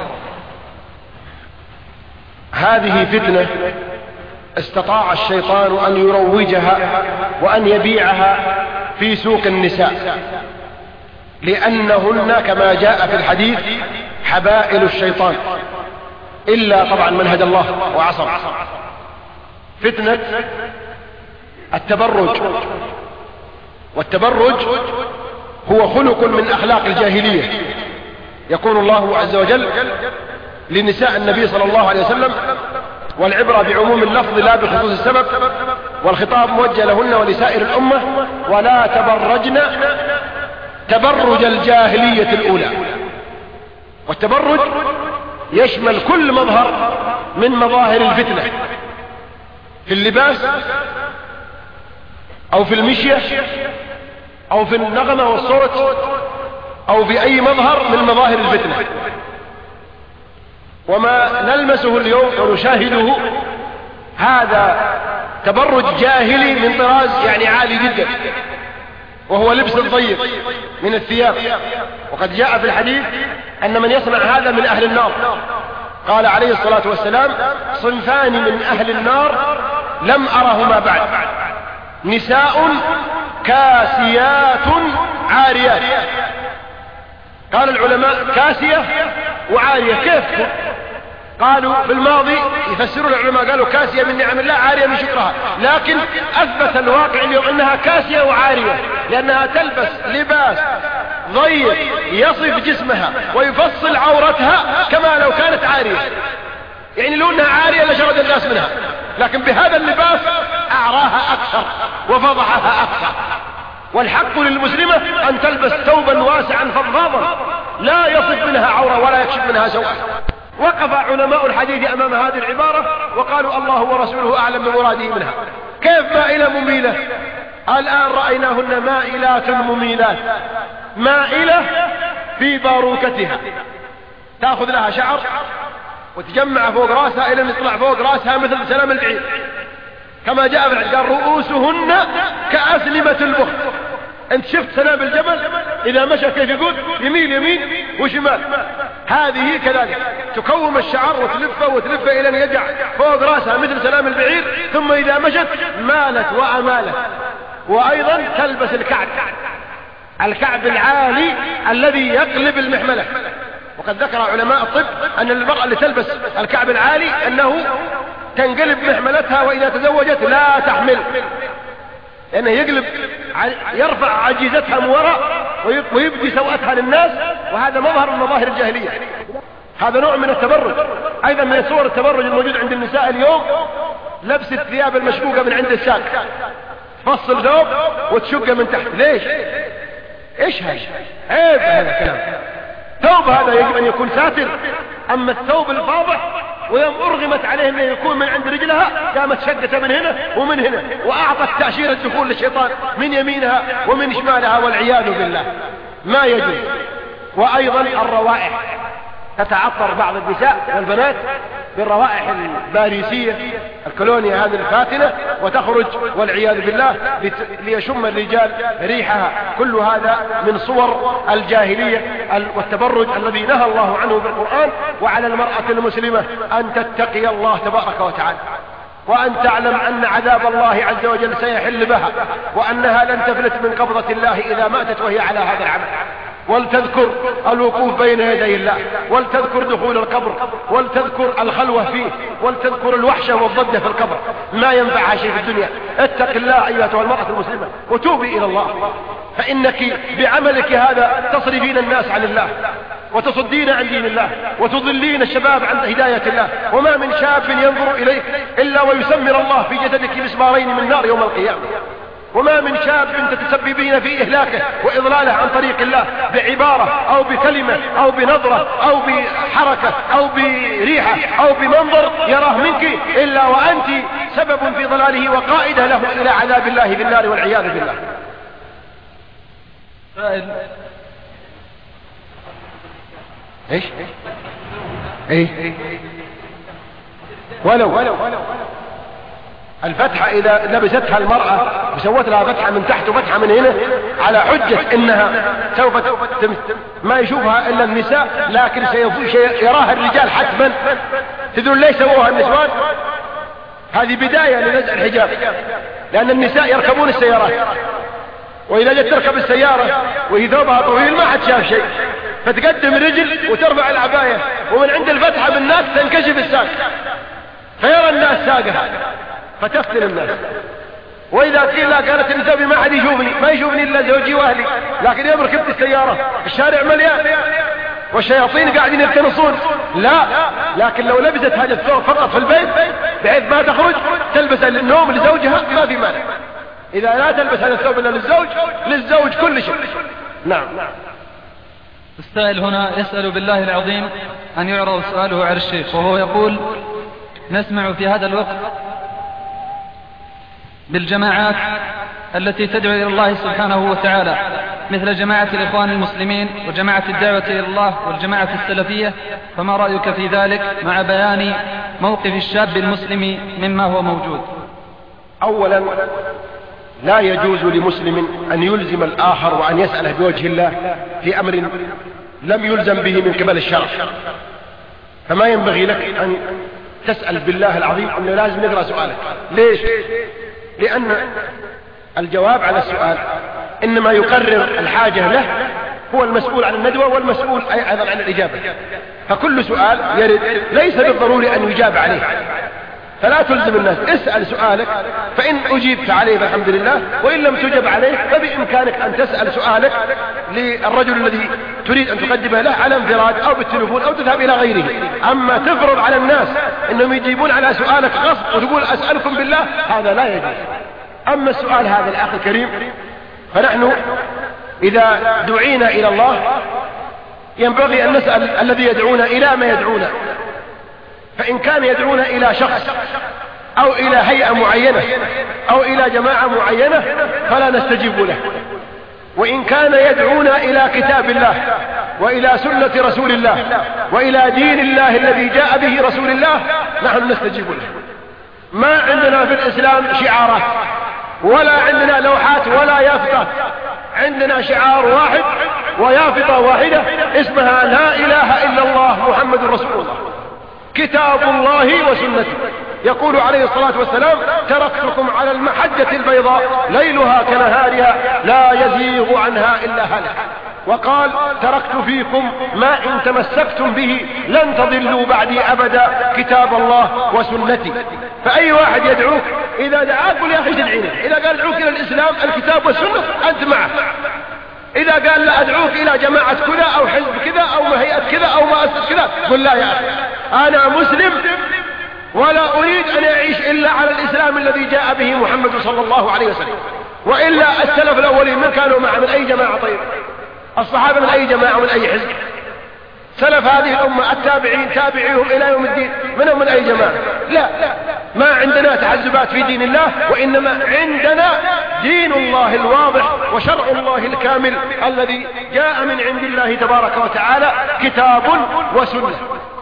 هذه فتنة استطاع الشيطان أن يروجها وأن يبيعها في سوق النساء، لأنهن كما جاء في الحديث حبائل الشيطان، إلا طبعا من هدى الله وعصم. فتنة التبرج، والتبرج هو خلق من أخلاق الجاهلية. يقول الله عز وجل لنساء النبي صلى الله عليه وسلم: والعبرة بعموم اللفظ لا بخصوص السبب، والخطاب موجه لهن ولسائر الأمة: ولا تبرجن تبرج الجاهلية الأولى. والتبرج يشمل كل مظهر من مظاهر الفتنة في اللباس أو في المشية أو في النغمة والصوت أو في أي مظهر من مظاهر الفتنة. وما نلمسه اليوم ونشاهده هذا تبرج جاهلي من طراز يعني عالي جدا، وهو لبس الضيق من الثياب. وقد جاء في الحديث أن من يصنع هذا من أهل النار. قال عليه الصلاة والسلام: صنفان من أهل النار لم أرهما بعد: نساء كاسيات عاريات. قال العلماء: كاسية وعارية كيف؟ قالوا في الماضي يفسرون العلماء قالوا كاسية من نعم الله عارية من شكرها، لكن أثبت الواقع اليوم أنها كاسية وعارية، لأنها تلبس لباس ضيق يصف جسمها ويفصل عورتها كما لو كانت عارية، يعني لو أنها عارية لشرد الناس منها، لكن بهذا اللباس أعراها أكثر وفضحها أكثر. والحق للمسلمة أن تلبس ثوبا واسعا فضفاضا لا يصف منها عورة ولا يكشف منها سوءا. وقف علماء الحديث أمام هذه العبارة وقالوا الله ورسوله أعلم بمراده منها. كيف مائلة مميلة؟ الآن رأيناهن مائلات مميلات، مائلة في باروكتها، تأخذ لها شعر وتجمع فوق راسها إلى أن يطلع فوق راسها مثل سلام البعير، كما جاء في الحديث قال رؤوسهن كأسلمة البخت. انت شفت سناب الجبل اذا مشى كيف يقول؟ يمين يمين وشمال. هذه كذلك تكوم الشعر وتلفه الى ان يجع فوق راسها مثل سنام البعير، ثم اذا مشت مالت وامالت. وايضا تلبس الكعب العالي الذي يقلب المحملة. وقد ذكر علماء الطب ان المرأة اللي تلبس الكعب العالي انه تنقلب محملتها واذا تزوجت لا تحمل، لأنه يرفع عجيزتها من وراء ويبدي سوءتها للناس، وهذا مظهر من مظاهر الجاهلية. هذا نوع من التبرج. أيضا من صور التبرج الموجود عند النساء اليوم لبس الثياب المشقوقة من عند الساق، تفصل ثوب وتشقه من تحت. ليش؟ ايش هذا؟ عيب هذا الكلام. ثوب هذا يجب أن يكون ساتر، أما الثوب الفاضح ويوم أرغمت عليه أنه يكون من عند رجلها قامت شقته من هنا ومن هنا، وأعطت تأشيرة الدخول للشيطان من يمينها ومن شمالها والعياذ بالله. ما يجوز. وأيضا الروائح، تتعطر بعض النساء والبنات بالروائح الباريسية الكولونيا هذه الفاتنة وتخرج والعياذ بالله ليشم الرجال ريحها. كل هذا من صور الجاهلية والتبرج الذي نهى الله عنه بالقرآن. وعلى المرأة المسلمة أن تتقي الله تبارك وتعالى، وأن تعلم أن عذاب الله عز وجل سيحل بها، وأنها لن تفلت من قبضة الله إذا ماتت وهي على هذا العمل. ولتذكر الوقوف بين يدي الله، ولتذكر دخول القبر، ولتذكر الخلوة فيه، ولتذكر الوحشة والضجة في القبر. ما ينفعها شيء في الدنيا. اتق الله أيتها المرأة المسلمة وتوبي إلى الله، فإنك بعملك هذا تصرفين الناس عن الله وتصدين عن دين الله وتضلين الشباب عن هداية الله. وما من شاب ينظر إليك إلا ويسمر الله في جسدك مسمارين من نار يوم القيامة. وما من شاب تتسببين في إهلاكه وإضلاله عن طريق الله بعبارة أو بكلمة أو بنظرة أو بحركة أو بريحة أو بمنظر يراه منك إلا وأنت سبب في ضلاله وقائدة له إلى عذاب الله في النار والعياذ بالله. ايش ايه ولو الفتحة إذا لبستها المرأة وسوت لها فتحة من تحت وفتحة من هنا على حجة إنها سوف ما يشوفها إلا النساء، لكن يراها الرجال حتما. تدرون ليش سووها النسوان؟ هذه بداية لنزع الحجاب، لأن النساء يركبون السيارات، وإذا جت تركب السيارة وهي ثوبها طويل ما حد شاف شيء، فتقدم رجل وترفع العباية ومن عند الفتحة بالناس تنكشف الساق، فيرى الناس ساقها فتفتن الناس. وإذا قيل لا قالت النساء ما حد يشوفني، ما يشوفني إلا زوجي وأهلي، لكن يوم ركبت السيارة الشارع مليان والشياطين قاعدين يفتنصون. لا، لكن لو لبست هذا الثوب فقط في البيت بحيث ما تخرج تلبس للنوم لزوجها ما في مانع. إذا لا تلبس هذا الثوب إلا للزوج كل شيء. نعم. السائل هنا يسأل بالله العظيم أن يعرض سؤاله على الشيخ، وهو يقول: نسمع في هذا الوقت بالجماعات التي تدعو إلى الله سبحانه وتعالى، مثل جماعة الإخوان المسلمين وجماعة الدعوة إلى الله والجماعة السلفية، فما رأيك في ذلك مع بيان موقف الشاب المسلم مما هو موجود؟ أولا لا يجوز لمسلم أن يلزم الآخر وأن يسأله بوجه الله في أمر لم يلزم به من قبل الشرع. فما ينبغي لك أن تسأل بالله العظيم أنه لازم نقرأ سؤالك. ليش؟ لأن الجواب على السؤال إنما يقرر الحاجة له هو المسؤول عن الندوة والمسؤول أيضا عن الإجابة. فكل سؤال يرد ليس بالضروري أن يجاب عليه، فلا تلزم الناس. اسأل سؤالك، فإن أجيبت عليه فالحمد لله، وإن لم تجب عليه فبإمكانك أن تسأل سؤالك للرجل الذي تريد أن تقدمه له على انفراد أو بالتليفون أو تذهب إلى غيره. أما تفرض على الناس أنهم يجيبون على سؤالك غصب وتقول أسألكم بالله، هذا لا يجوز. أما السؤال هذا الأخ الكريم، فنحن إذا دعينا إلى الله ينبغي أن نسأل الذي يدعونا إلى ما يدعونا. فإن كان يدعونا إلى شخص أو إلى هيئة معينة أو إلى جماعة معينة فلا نستجيب له. وإن كان يدعونا إلى كتاب الله وإلى سنة رسول الله وإلى دين الله الذي جاء به رسول الله نحن نستجيب له. ما عندنا في الإسلام شعارات ولا عندنا لوحات ولا يافطات، عندنا شعار واحد ويافطة واحدة اسمها لا إله إلا الله محمد رسول الله، كتاب الله وسنته. يقول عليه الصلاة والسلام: تركتكم على المحجة البيضاء ليلها كنهارها لا يزيغ عنها إلا هالك. وقال: تركت فيكم ما إن تمسكتم به لن تضلوا بعدي أبدا، كتاب الله وسنتي. فأي واحد يدعوك إذا دعاك قل يا أخي تدعينا. إذا قال ادعوك إلى الإسلام الكتاب والسنة أنت معه. إذا قال لا أدعوك إلى جماعة كذا أو حزب كذا أو هيئة كذا أو مؤسسة كذا قل لا يا أخي أنا مسلم ولا أريد أن أعيش إلا على الإسلام الذي جاء به محمد صلى الله عليه وسلم. وإلا السلف الأولين من كانوا معه؟ من أي جماعة؟ طيب الصحابة من أي جماعة ومن أي حزب؟ سلف هذه الأمة التابعين تابعيهم إلى يوم الدين منهم من أي جماعة؟ لا، ما عندنا تحزبات في دين الله، وإنما عندنا دين الله الواضح وشرع الله الكامل الذي جاء من عند الله تبارك وتعالى، كتاب وسنة،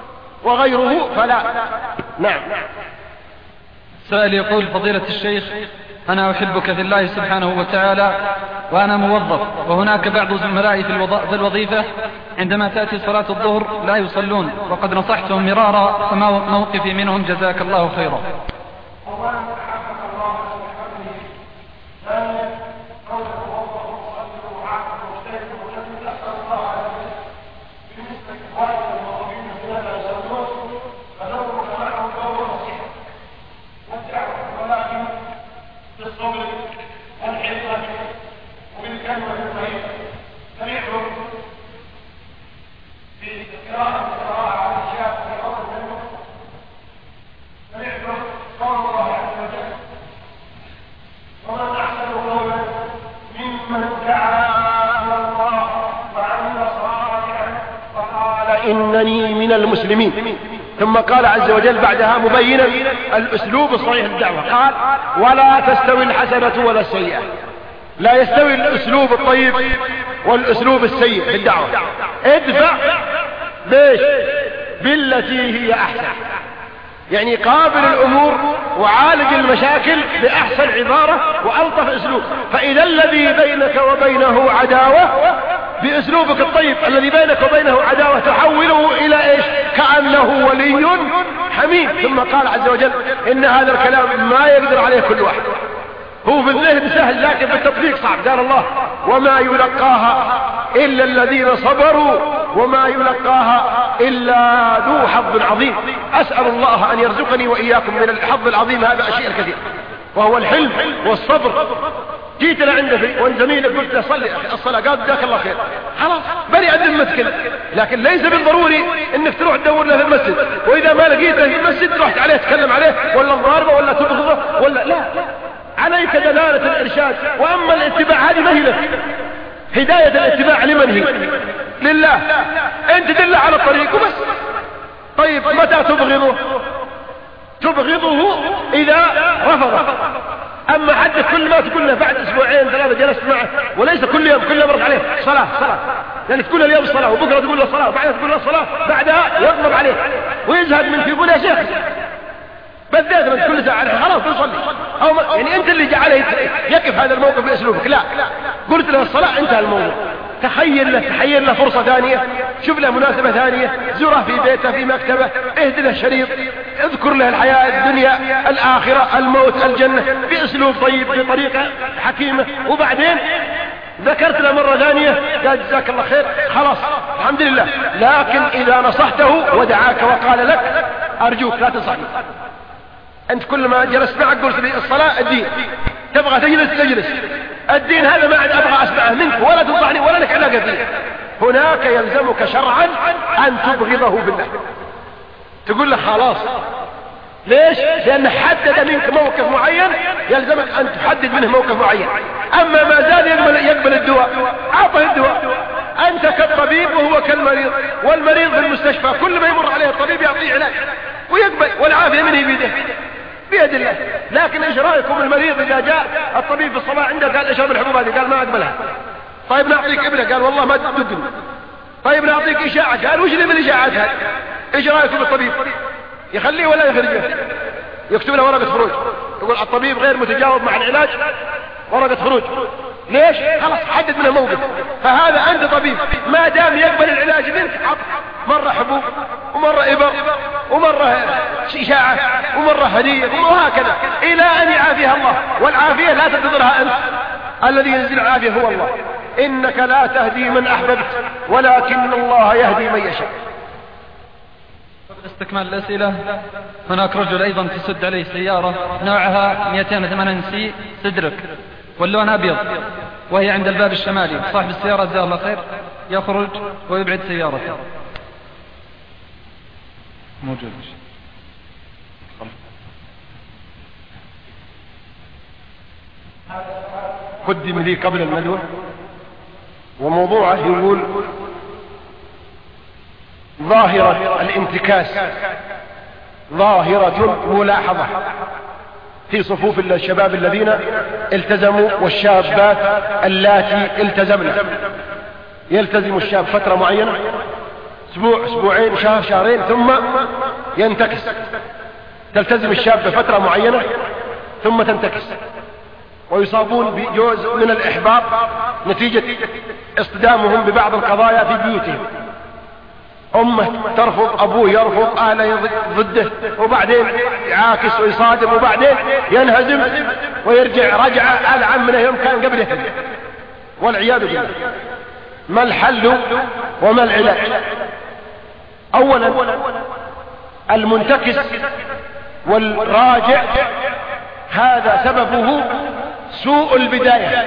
وغيره فلا. نعم. سائل يقول: فضيلة الشيخ، أنا أحبك في الله سبحانه وتعالى وأنا موظف، وهناك بعض زملائي في الوظيفة عندما تأتي صلاة الظهر لا يصلون، وقد نصحتهم مرارا، فما موقفي منهم جزاك الله خيرا؟ إنني من المسلمين. ثم قال عز وجل بعدها مبينا الأسلوب الصحيح للدعوة، قال: ولا تستوي الحسنة ولا السيئة. لا يستوي الأسلوب الطيب والأسلوب السيء في الدعوة. ادفع بالتي هي أحسن، يعني قابل الأمور وعالج المشاكل بأحسن عبارة وألطف أسلوب. فإذا الذي بينك وبينه عداوة بأسلوبك الطيب الذي بينك وبينه عداوة تحوله إلى إيش؟ كأنه ولي حميم. ثم قال عز وجل: إن هذا الكلام ما يقدر عليه كل واحد، هو في الذهن سهل لكن في التطبيق صعب. قال الله: وما يلقاها إلا الذين صبروا وما يلقاها إلا ذو حظ عظيم. أسأل الله أن يرزقني وإياكم من الحظ العظيم هذا الشيء الكثير، وهو الحلم والصبر. جيت لعنده وانت زميلك قلت له: صلي أخي الصلاة، قال: جزاك الله خير. خلاص بريء ذمتك. لكن ليس بالضروري انك تروح تدور له في المسجد، واذا ما لقيته في المسجد رحت عليه تكلم عليه ولا تضاربه ولا تبغضه ولا لا. عليك دلالة الإرشاد. وأما الاتباع هذه ما هي لك. هداية الاتباع لمن هي؟ لله. أنت دل على الطريق وبس. طيب متى تبغضه؟ تبغضه إذا رفضه. أما حد كل ما تقول له بعد أسبوعين ثلاثة جلست معه وليس كل يوم مرت عليه صلاة يعني تقول له اليوم الصلاة وبكرة تقول له الصلاة وبعدها تقول له الصلاة، بعدها يغضب عليه ويزهد منك يقول: يا شيخ بالذات من كل ساعة خلاص تصلي. أو يعني أنت اللي جعله يقف هذا الموقف بأسلوبك. لا، قلت له الصلاة انتهى الموضوع. تخيل له فرصة ثانية، شوف له مناسبة ثانية، زره في بيته في مكتبه، اهد له شريط، اذكر له الحياة الدنيا الآخرة الموت الجنة بأسلوب طيب بطريقة حكيمة، وبعدين ذكرت له مرة ثانية قال جزاك الله خير خلاص الحمد لله. لكن إذا نصحته ودعاك وقال لك أرجوك لا تنصحني، أنت كل ما جلست معك قلت لي الصلاة الدين، تبغى تجلس الدين هذا ما عاد أبغى أسمعه منك ولا تنصحني ولا لك علاقة فيه. هناك يلزمك شرعا أن تبغضه بالله، تقول له خلاص. ليش؟ لأن حدد منك موقف معين، يلزمك أن تحدد منه موقف معين. أما ما زال يقبل الدواء أعطه الدواء. أنت كالطبيب وهو كالمريض، والمريض في المستشفى كل ما يمر عليه الطبيب يعطيه علاج ويقبل، والعافية منه بيد الله. لكن ايش رايكم المريض اذا جاء الطبيب في الصباح عنده قال اشرب الحبوب هذه، قال ما اقبلها. طيب نعطيك ابنه، قال والله ما تدقني. طيب نعطيك اشاعة، قال وش اللي بالاشاعات هذه؟ ايش رايكم بالطبيب؟ يخليه ولا يخرجه؟ يكتب له ورقة خروج، يقول الطبيب غير متجاوب مع العلاج، ورقة خروج. ليش؟ خلاص حدد منه موقف. فهذا انت طبيب ما دام يقبل العلاج منك مرة حبوب ومرة إبر ومرة إشاعة ومرة هدية وهكذا إلى أن يعافيها الله. والعافية لا تنتظرها أنت، الذي ينزل العافية هو الله. إنك لا تهدي من أحببت ولكن الله يهدي من يشاء. استكمال الأسئلة. هناك رجل أيضا تسد عليه سيارة نوعها 280 سي سدرك واللون أبيض، وهي عند الباب الشمالي. صاحب السيارة جزاه الله خير يخرج ويبعد سيارته. موجود. قدم لي قبل الندوة وموضوعه يقول ظاهرة الانتكاس ظاهرة ملاحظة في صفوف الشباب الذين التزموا والشابات اللاتي التزمنا. يلتزم الشاب فترة معينة، اسبوع اسبوعين شهر شهرين، ثم ينتكس. تلتزم الشاب بفترة معينة ثم تنتكس، ويصابون بجزء من الإحباط نتيجة اصطدامهم ببعض القضايا في بيوتهم. أمه ترفض، أبوه يرفض، أهله ضده، وبعدين يعاكس ويصادم، وبعدين ينهزم ويرجع رجعة ألعن من يوم كان قبله، والعياذ بالله. ما الحل وما العلاج؟ أولا المنتكس والراجع هذا سببه سوء البداية.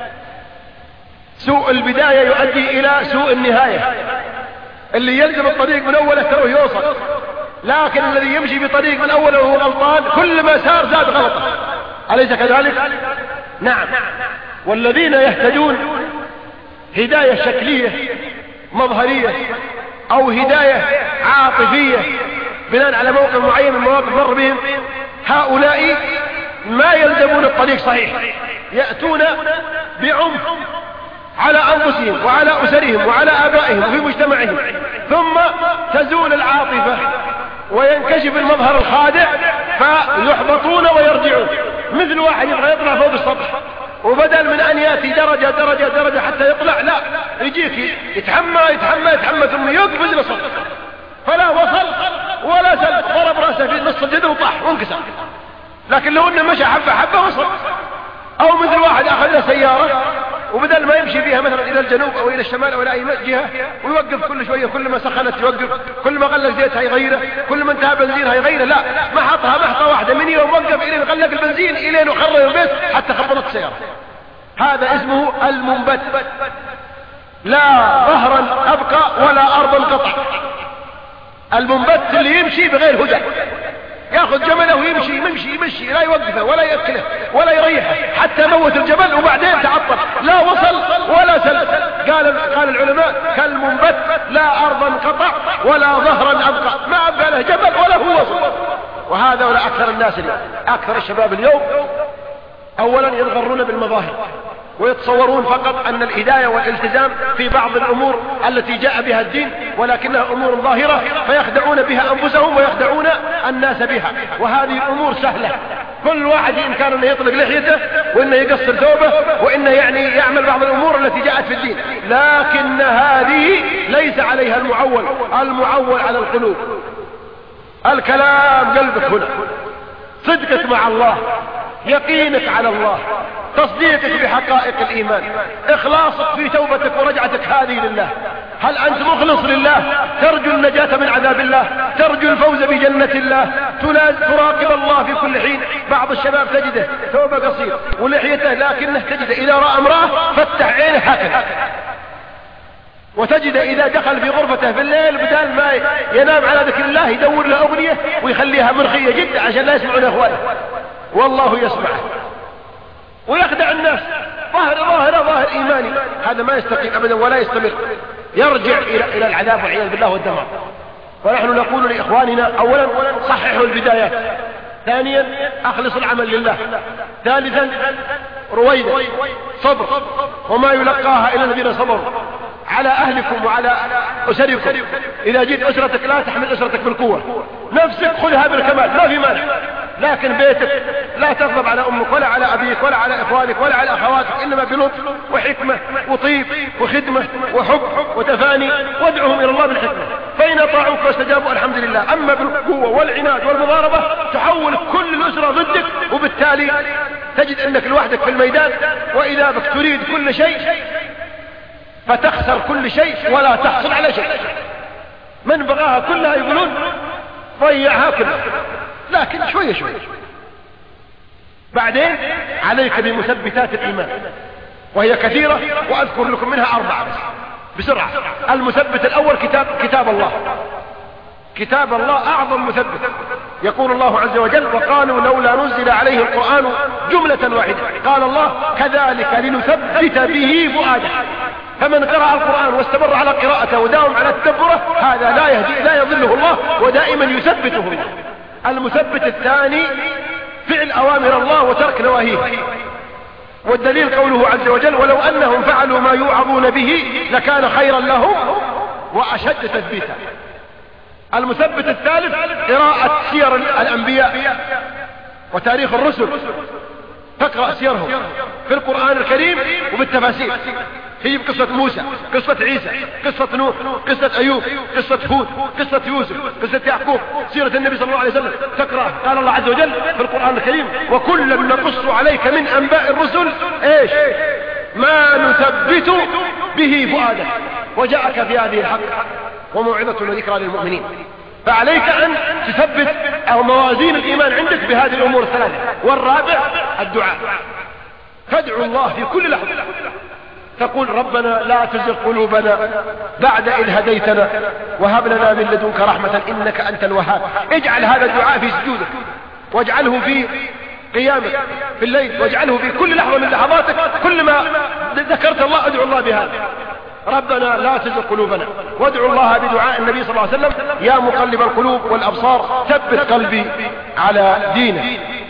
سوء البداية يؤدي إلى سوء النهاية. اللي يلزم الطريق من أوله تروه يوصل، لكن الذي يمشي بطريق من أوله وهو غلطان كل ما سار زاد غلطه. أليس كذلك؟ نعم. والذين يهتدون هداية شكلية مظهرية أو هداية عاطفية بناء على موقف معين من مواقف مر بهم، هؤلاء ما يلزمون الطريق صحيح، يأتون بعنف على أنفسهم وعلى أسرهم وعلى آبائهم وفي مجتمعهم، ثم تزول العاطفة وينكشف المظهر الخادع فيحبطون ويرجعون. مثل واحد يبغى يطلع فوق السطح، وبدل من أن يأتي درجة درجة درجة حتى يطلع، لا، يجيك يتحمى يتحمى يتحمى ثم يقفز للسطح، فلا وصل ولا سل، ضرب رأسه في نص الجدر وطاح وانكسر. لكن لو انه مشى حبة حبة وصل. او مثل واحد اخذ له سيارة وبدل ما يمشي بها مثلا الى الجنوب او الى الشمال او الى اي جهة، ويوقف كل شوية، كل ما سخنت يوقف، كل ما غلق زيتها يغيره، كل ما انتهى بنزينها يغيره، لا، محطها محطة واحدة من يوم وقف الين غلق البنزين الين وخرج البيت حتى خبطت السيارة. هذا اسمه المنبت. لا ظهرا ابقى ولا ارضا قطع. المنبت اللي يمشي بغير هدى، ياخذ جمله ويمشي يمشي لا يوقفه ولا يأكله ولا يريحه حتى موت الجبل وبعدين تعطل، لا وصل ولا سل. قال العلماء كالمنبت لا أرضا قطع ولا ظهرا أبقى، ما أبقى له جبل ولا هو وصل. وهذا ولا أكثر الناس اليوم، أكثر الشباب اليوم أولا يتغرون بالمظاهر ويتصورون فقط أن الهداية والالتزام في بعض الأمور التي جاء بها الدين، ولكنها أمور ظاهرة فيخدعون بها أنفسهم ويخدعون الناس بها. وهذه الأمور سهلة، كل واحد إمكانه أنه يطلق لحيته وأنه يقصر ثوبه وأنه يعني يعمل بعض الأمور التي جاءت في الدين، لكن هذه ليس عليها المعول. المعول على القلوب. الكلام قلبك هنا، صدقك مع الله، يقينك على الله، تصديقك بحقائق الإيمان، إخلاصك في توبتك ورجعتك هذه لله. هل أنت مخلص لله؟ ترجو النجاة من عذاب الله، ترجو الفوز بجنة الله، تراقب الله في كل حين. بعض الشباب تجده ثوبه قصير ولحيته، لكنه تجده إذا رأى امرأة فتح عينه هكذا، وتجد إذا دخل في غرفته في الليل بدل ما ينام على ذكر الله يدور له أغنية ويخليها مرخية جدا عشان لا يسمعون أخوانه، والله يسمعه ويخدع الناس. ظاهر إيماني، هذا ما يستقيم أبدا ولا يستمر، يرجع إلى العذاب والعياذ بالله والدمار. ونحن نقول لإخواننا: أولا صححوا البدايات، ثانيا أخلص العمل لله، ثالثا رويدا صبر، وما يلقاها إلا الذين صبروا. على أهلكم وعلى أسركم، إذا جيت أسرتك لا تحمل أسرتك بالقوة، نفسك خذها بالكمال ما في مانع، لكن بيتك لا تغضب على أمك ولا على أبيك ولا على إخوانك ولا على أخواتك، إنما بلطف وحكمة وطيب وخدمة وحب وتفاني، وادعهم إلى الله بالحكمة، فإن أطاعوك واستجابوا الحمد لله. أما بالقوة والعناد والمضاربة تحول كل الأسرة ضدك، وبالتالي تجد أنك لوحدك في الميدان، وإذا بك تريد كل شيء فتخسر كل شيء ولا تحصل على شيء. من بغاها كلها يقولون ضيعها كلها، لكن شوية بعدين عليك بمثبتات الإيمان، وهي كثيرة، وأذكر لكم منها 4 بسرعة. المثبت الأول كتاب الله. كتاب الله أعظم مثبت. يقول الله عز وجل: وقالوا لولا نزل عليه القرآن جملة واحدة. قال الله: كذلك لنثبت به فؤادك. فمن قرأ القرآن واستمر على قراءته وداوم على تدبره، هذا لا يضله الله، ودائما يثبته الله. المثبت الثاني فعل أوامر الله وترك نواهيه، والدليل قوله عز وجل: ولو أنهم فعلوا ما يوعظون به لكان خيرا لهم وأشد تثبيتا. المثبت الثالث قراءة سير الأنبياء وتاريخ الرسل، تقرأ سيرهم في القرآن الكريم وبالتفاسير، هي قصة موسى، قصة عيسى، قصة نوح، قصة أيوب، قصة هود، قصة يوسف، قصة يعقوب، سيرة النبي صلى الله عليه وسلم تقرأ. قال الله عز وجل في القرآن الكريم: وكلا نقص عليك من أنباء الرسل إيش ما نثبت به فؤادك وجاءك في هذه الحق وموعظة وذكرى للمؤمنين. فعليك أن تثبت أو موازين الإيمان عندك بهذه الأمور الثلاثة. والرابع الدعاء، تدعو الله في كل لحظة، تقول: ربنا لا تزغ قلوبنا بعد إذ هديتنا وهب لنا من لدنك رحمة إنك أنت الوهاب. اجعل هذا الدعاء في سجودك، واجعله في قيامك في الليل، واجعله في كل لحظة من لحظاتك، كل ما ذكرت الله ادعو الله بهذا: ربنا لا تزغ قلوبنا. وادعوا الله بدعاء النبي صلى الله عليه وسلم: يا مقلب القلوب والأبصار ثبت قلبي على دينك.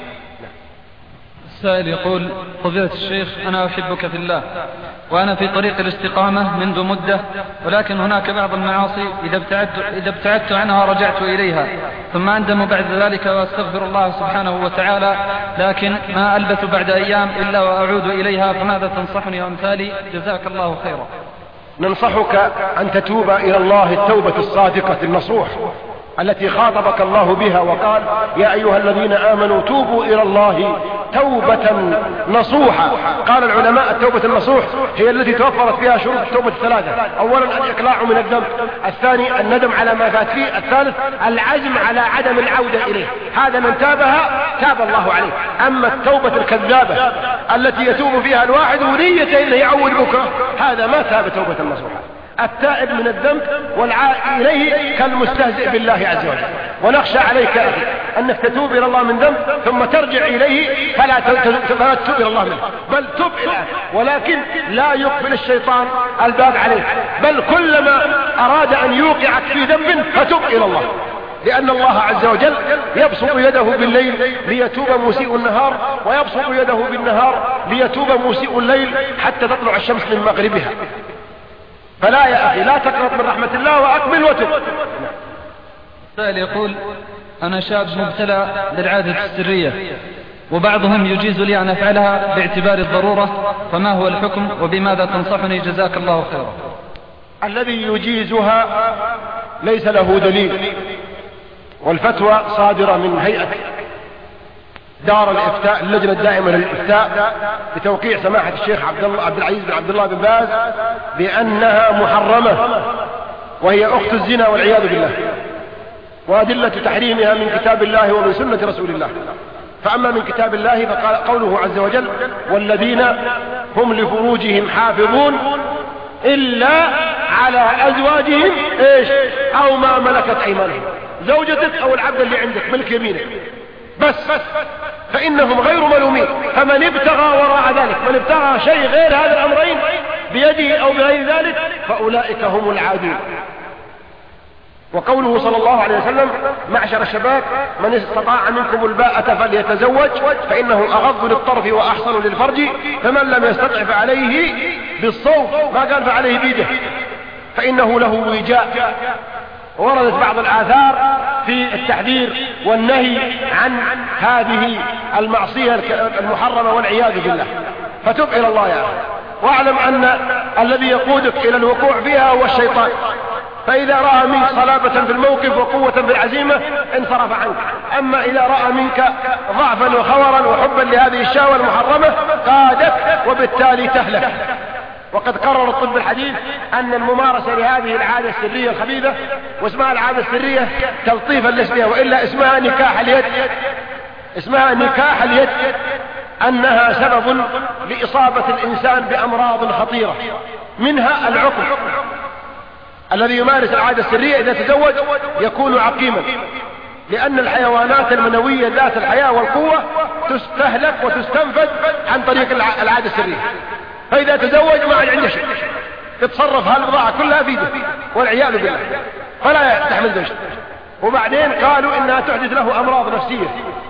السائل يقول: فضيلة الشيخ، أنا أحبك في الله، وأنا في طريق الاستقامة منذ مدة، ولكن هناك بعض المعاصي إذا ابتعدت عنها رجعت إليها، ثم أندم بعد ذلك وأستغفر الله سبحانه وتعالى، لكن ما ألبث بعد أيام إلا وأعود إليها، فماذا تنصحني وأمثالي؟ جزاك الله خيرا. ننصحك أن تتوب إلى الله التوبة الصادقة النصوح التي خاطبك الله بها وقال: يا أيها الذين آمنوا توبوا إلى الله توبة نصوحة. قال العلماء: التوبة النصوح هي التي توفرت فيها شروط التوبة الثلاثة: أولا الإقلاع من الذنب، الثاني الندم على ما فات فيه، الثالث العزم على عدم العودة إليه. هذا من تابها تاب الله عليه. أما التوبة الكذابة التي يتوب فيها الواحد ونيته إنه يعود بكرة، هذا ما تاب توبة النصوحة. التائب من الذنب والعائد إليه كالمستهزئ بالله عز وجل. ونخشى عليك أخي أنك تتوب إلى الله من ذنب ثم ترجع إليه فلا تتوب إلى الله منه، بل تب إليه، ولكن لا يقبل الشيطان الباب عليك، بل كلما أراد أن يوقعك في ذنب فتب إلى الله، لأن الله عز وجل يبسط يده بالليل ليتوب مسيء النهار، ويبسط يده بالنهار ليتوب مسيء الليل حتى تطلع الشمس من مغربها. فلا يا أخي لا تقنط من رحمة الله وأقبل وتب. السائل يقول: أنا شاب مبتلى بالعادة السرية، وبعضهم يجيز لي أن أفعلها باعتبار الضرورة، فما هو الحكم وبماذا تنصحني؟ جزاك الله خيرا. الذي يجيزها ليس له دليل، والفتوى صادرة من هيئة دار الإفتاء اللجنة الدائمة للإفتاء بتوقيع سماحة الشيخ عبد العزيز بن عبد الله بن باز بأنها محرمة وهي أخت الزنا والعياذ بالله، وأدلة تحريمها من كتاب الله ومن سنة رسول الله. فأما من كتاب الله فقال قوله عز وجل: والذين هم لفروجهم حافظون إلا على أزواجهم أو ما ملكت أيمانهم، زوجتك أو العبد اللي عندك ملك يمينك بس، فإنهم غير ملومين. فمن ابتغى وراء ذلك، من ابتغى شيء غير هذا الأمرين بيده أو بغير ذلك فأولئك هم العادون. وقوله صلى الله عليه وسلم: معشر الشباب من استطاع منكم الباءة فليتزوج فإنه أغض للطرف وأحصن للفرج، فمن لم يستطع فعليه بالصوم، ما قال فعليه بيده، فإنه له وجاء. وردت بعض الآثار في التحذير والنهي عن هذه المعصية المحرمة والعياذ بالله، فتب إلى الله يا أخي، واعلم أن الذي يقودك إلى الوقوع فيها هو الشيطان. فإذا رأى منك صلابة في الموقف وقوة في العزيمة انصرف عنك، أما إذا رأى منك ضعفا وخورا وحبا لهذه الشهوة المحرمة قادك وبالتالي تهلك. وقد قرر الطب الحديث أن الممارسة لهذه العادة السرية الخبيثة، واسمها العادة السرية تلطيفا لاسمها، وإلا اسمها نكاح اليد، اسمها نكاح اليد، أنها سبب لإصابة الإنسان بأمراض خطيرة، منها العقم. الذي يمارس العادة السرية إذا تزوج يكون عقيما، لأن الحيوانات المنوية ذات الحياة والقوة تستهلك وتستنفذ عن طريق العادة السرية. فإذا تزوج ما عنده شيء، يتصرف هالبضاعة كلها في يده والعياذ بالله، فلا يستحمل زوجته. وبعدين قالوا إنها تحدث له أمراض نفسية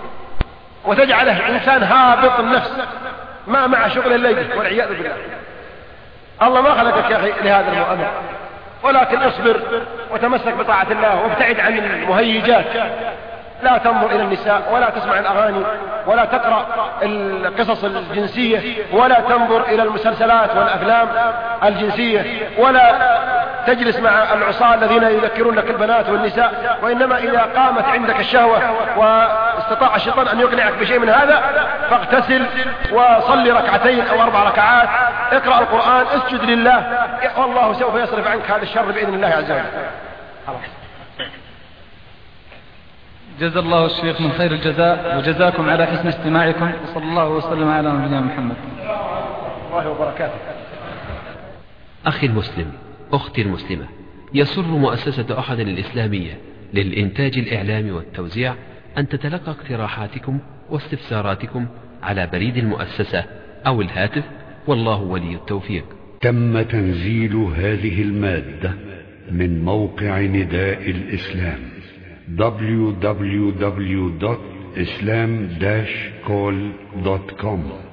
وتجعله إنسان هابط النفس ما مع شغل الليل والعياذ بالله. الله ما خلقك يا أخي لهذا المؤامرة، ولكن اصبر وتمسك بطاعة الله وابتعد عن المهيجات. لا تنظر إلى النساء، ولا تسمع الأغاني، ولا تقرأ القصص الجنسية، ولا تنظر إلى المسلسلات والأفلام الجنسية، ولا تجلس مع العصاة الذين يذكرون لك البنات والنساء. وإنما إذا قامت عندك الشهوة واستطاع الشيطان أن يقنعك بشيء من هذا فاغتسل وصلي ركعتين أو 4 ركعات، اقرأ القرآن، اسجد لله، والله سوف يصرف عنك هذا الشر بإذن الله عز وجل. جزا الله الشيخ من خير الجزاء، وجزاكم على حسن استماعكم، وصلى الله وسلم على نبينا محمد. الله وبركاته. أخي المسلم، أختي المسلمة، يسر مؤسسة أحد الإسلامية للإنتاج الإعلامي والتوزيع أن تتلقى اقتراحاتكم واستفساراتكم على بريد المؤسسة أو الهاتف، والله ولي التوفيق. تم تنزيل هذه المادة من موقع نداء الإسلام www.islam-call.com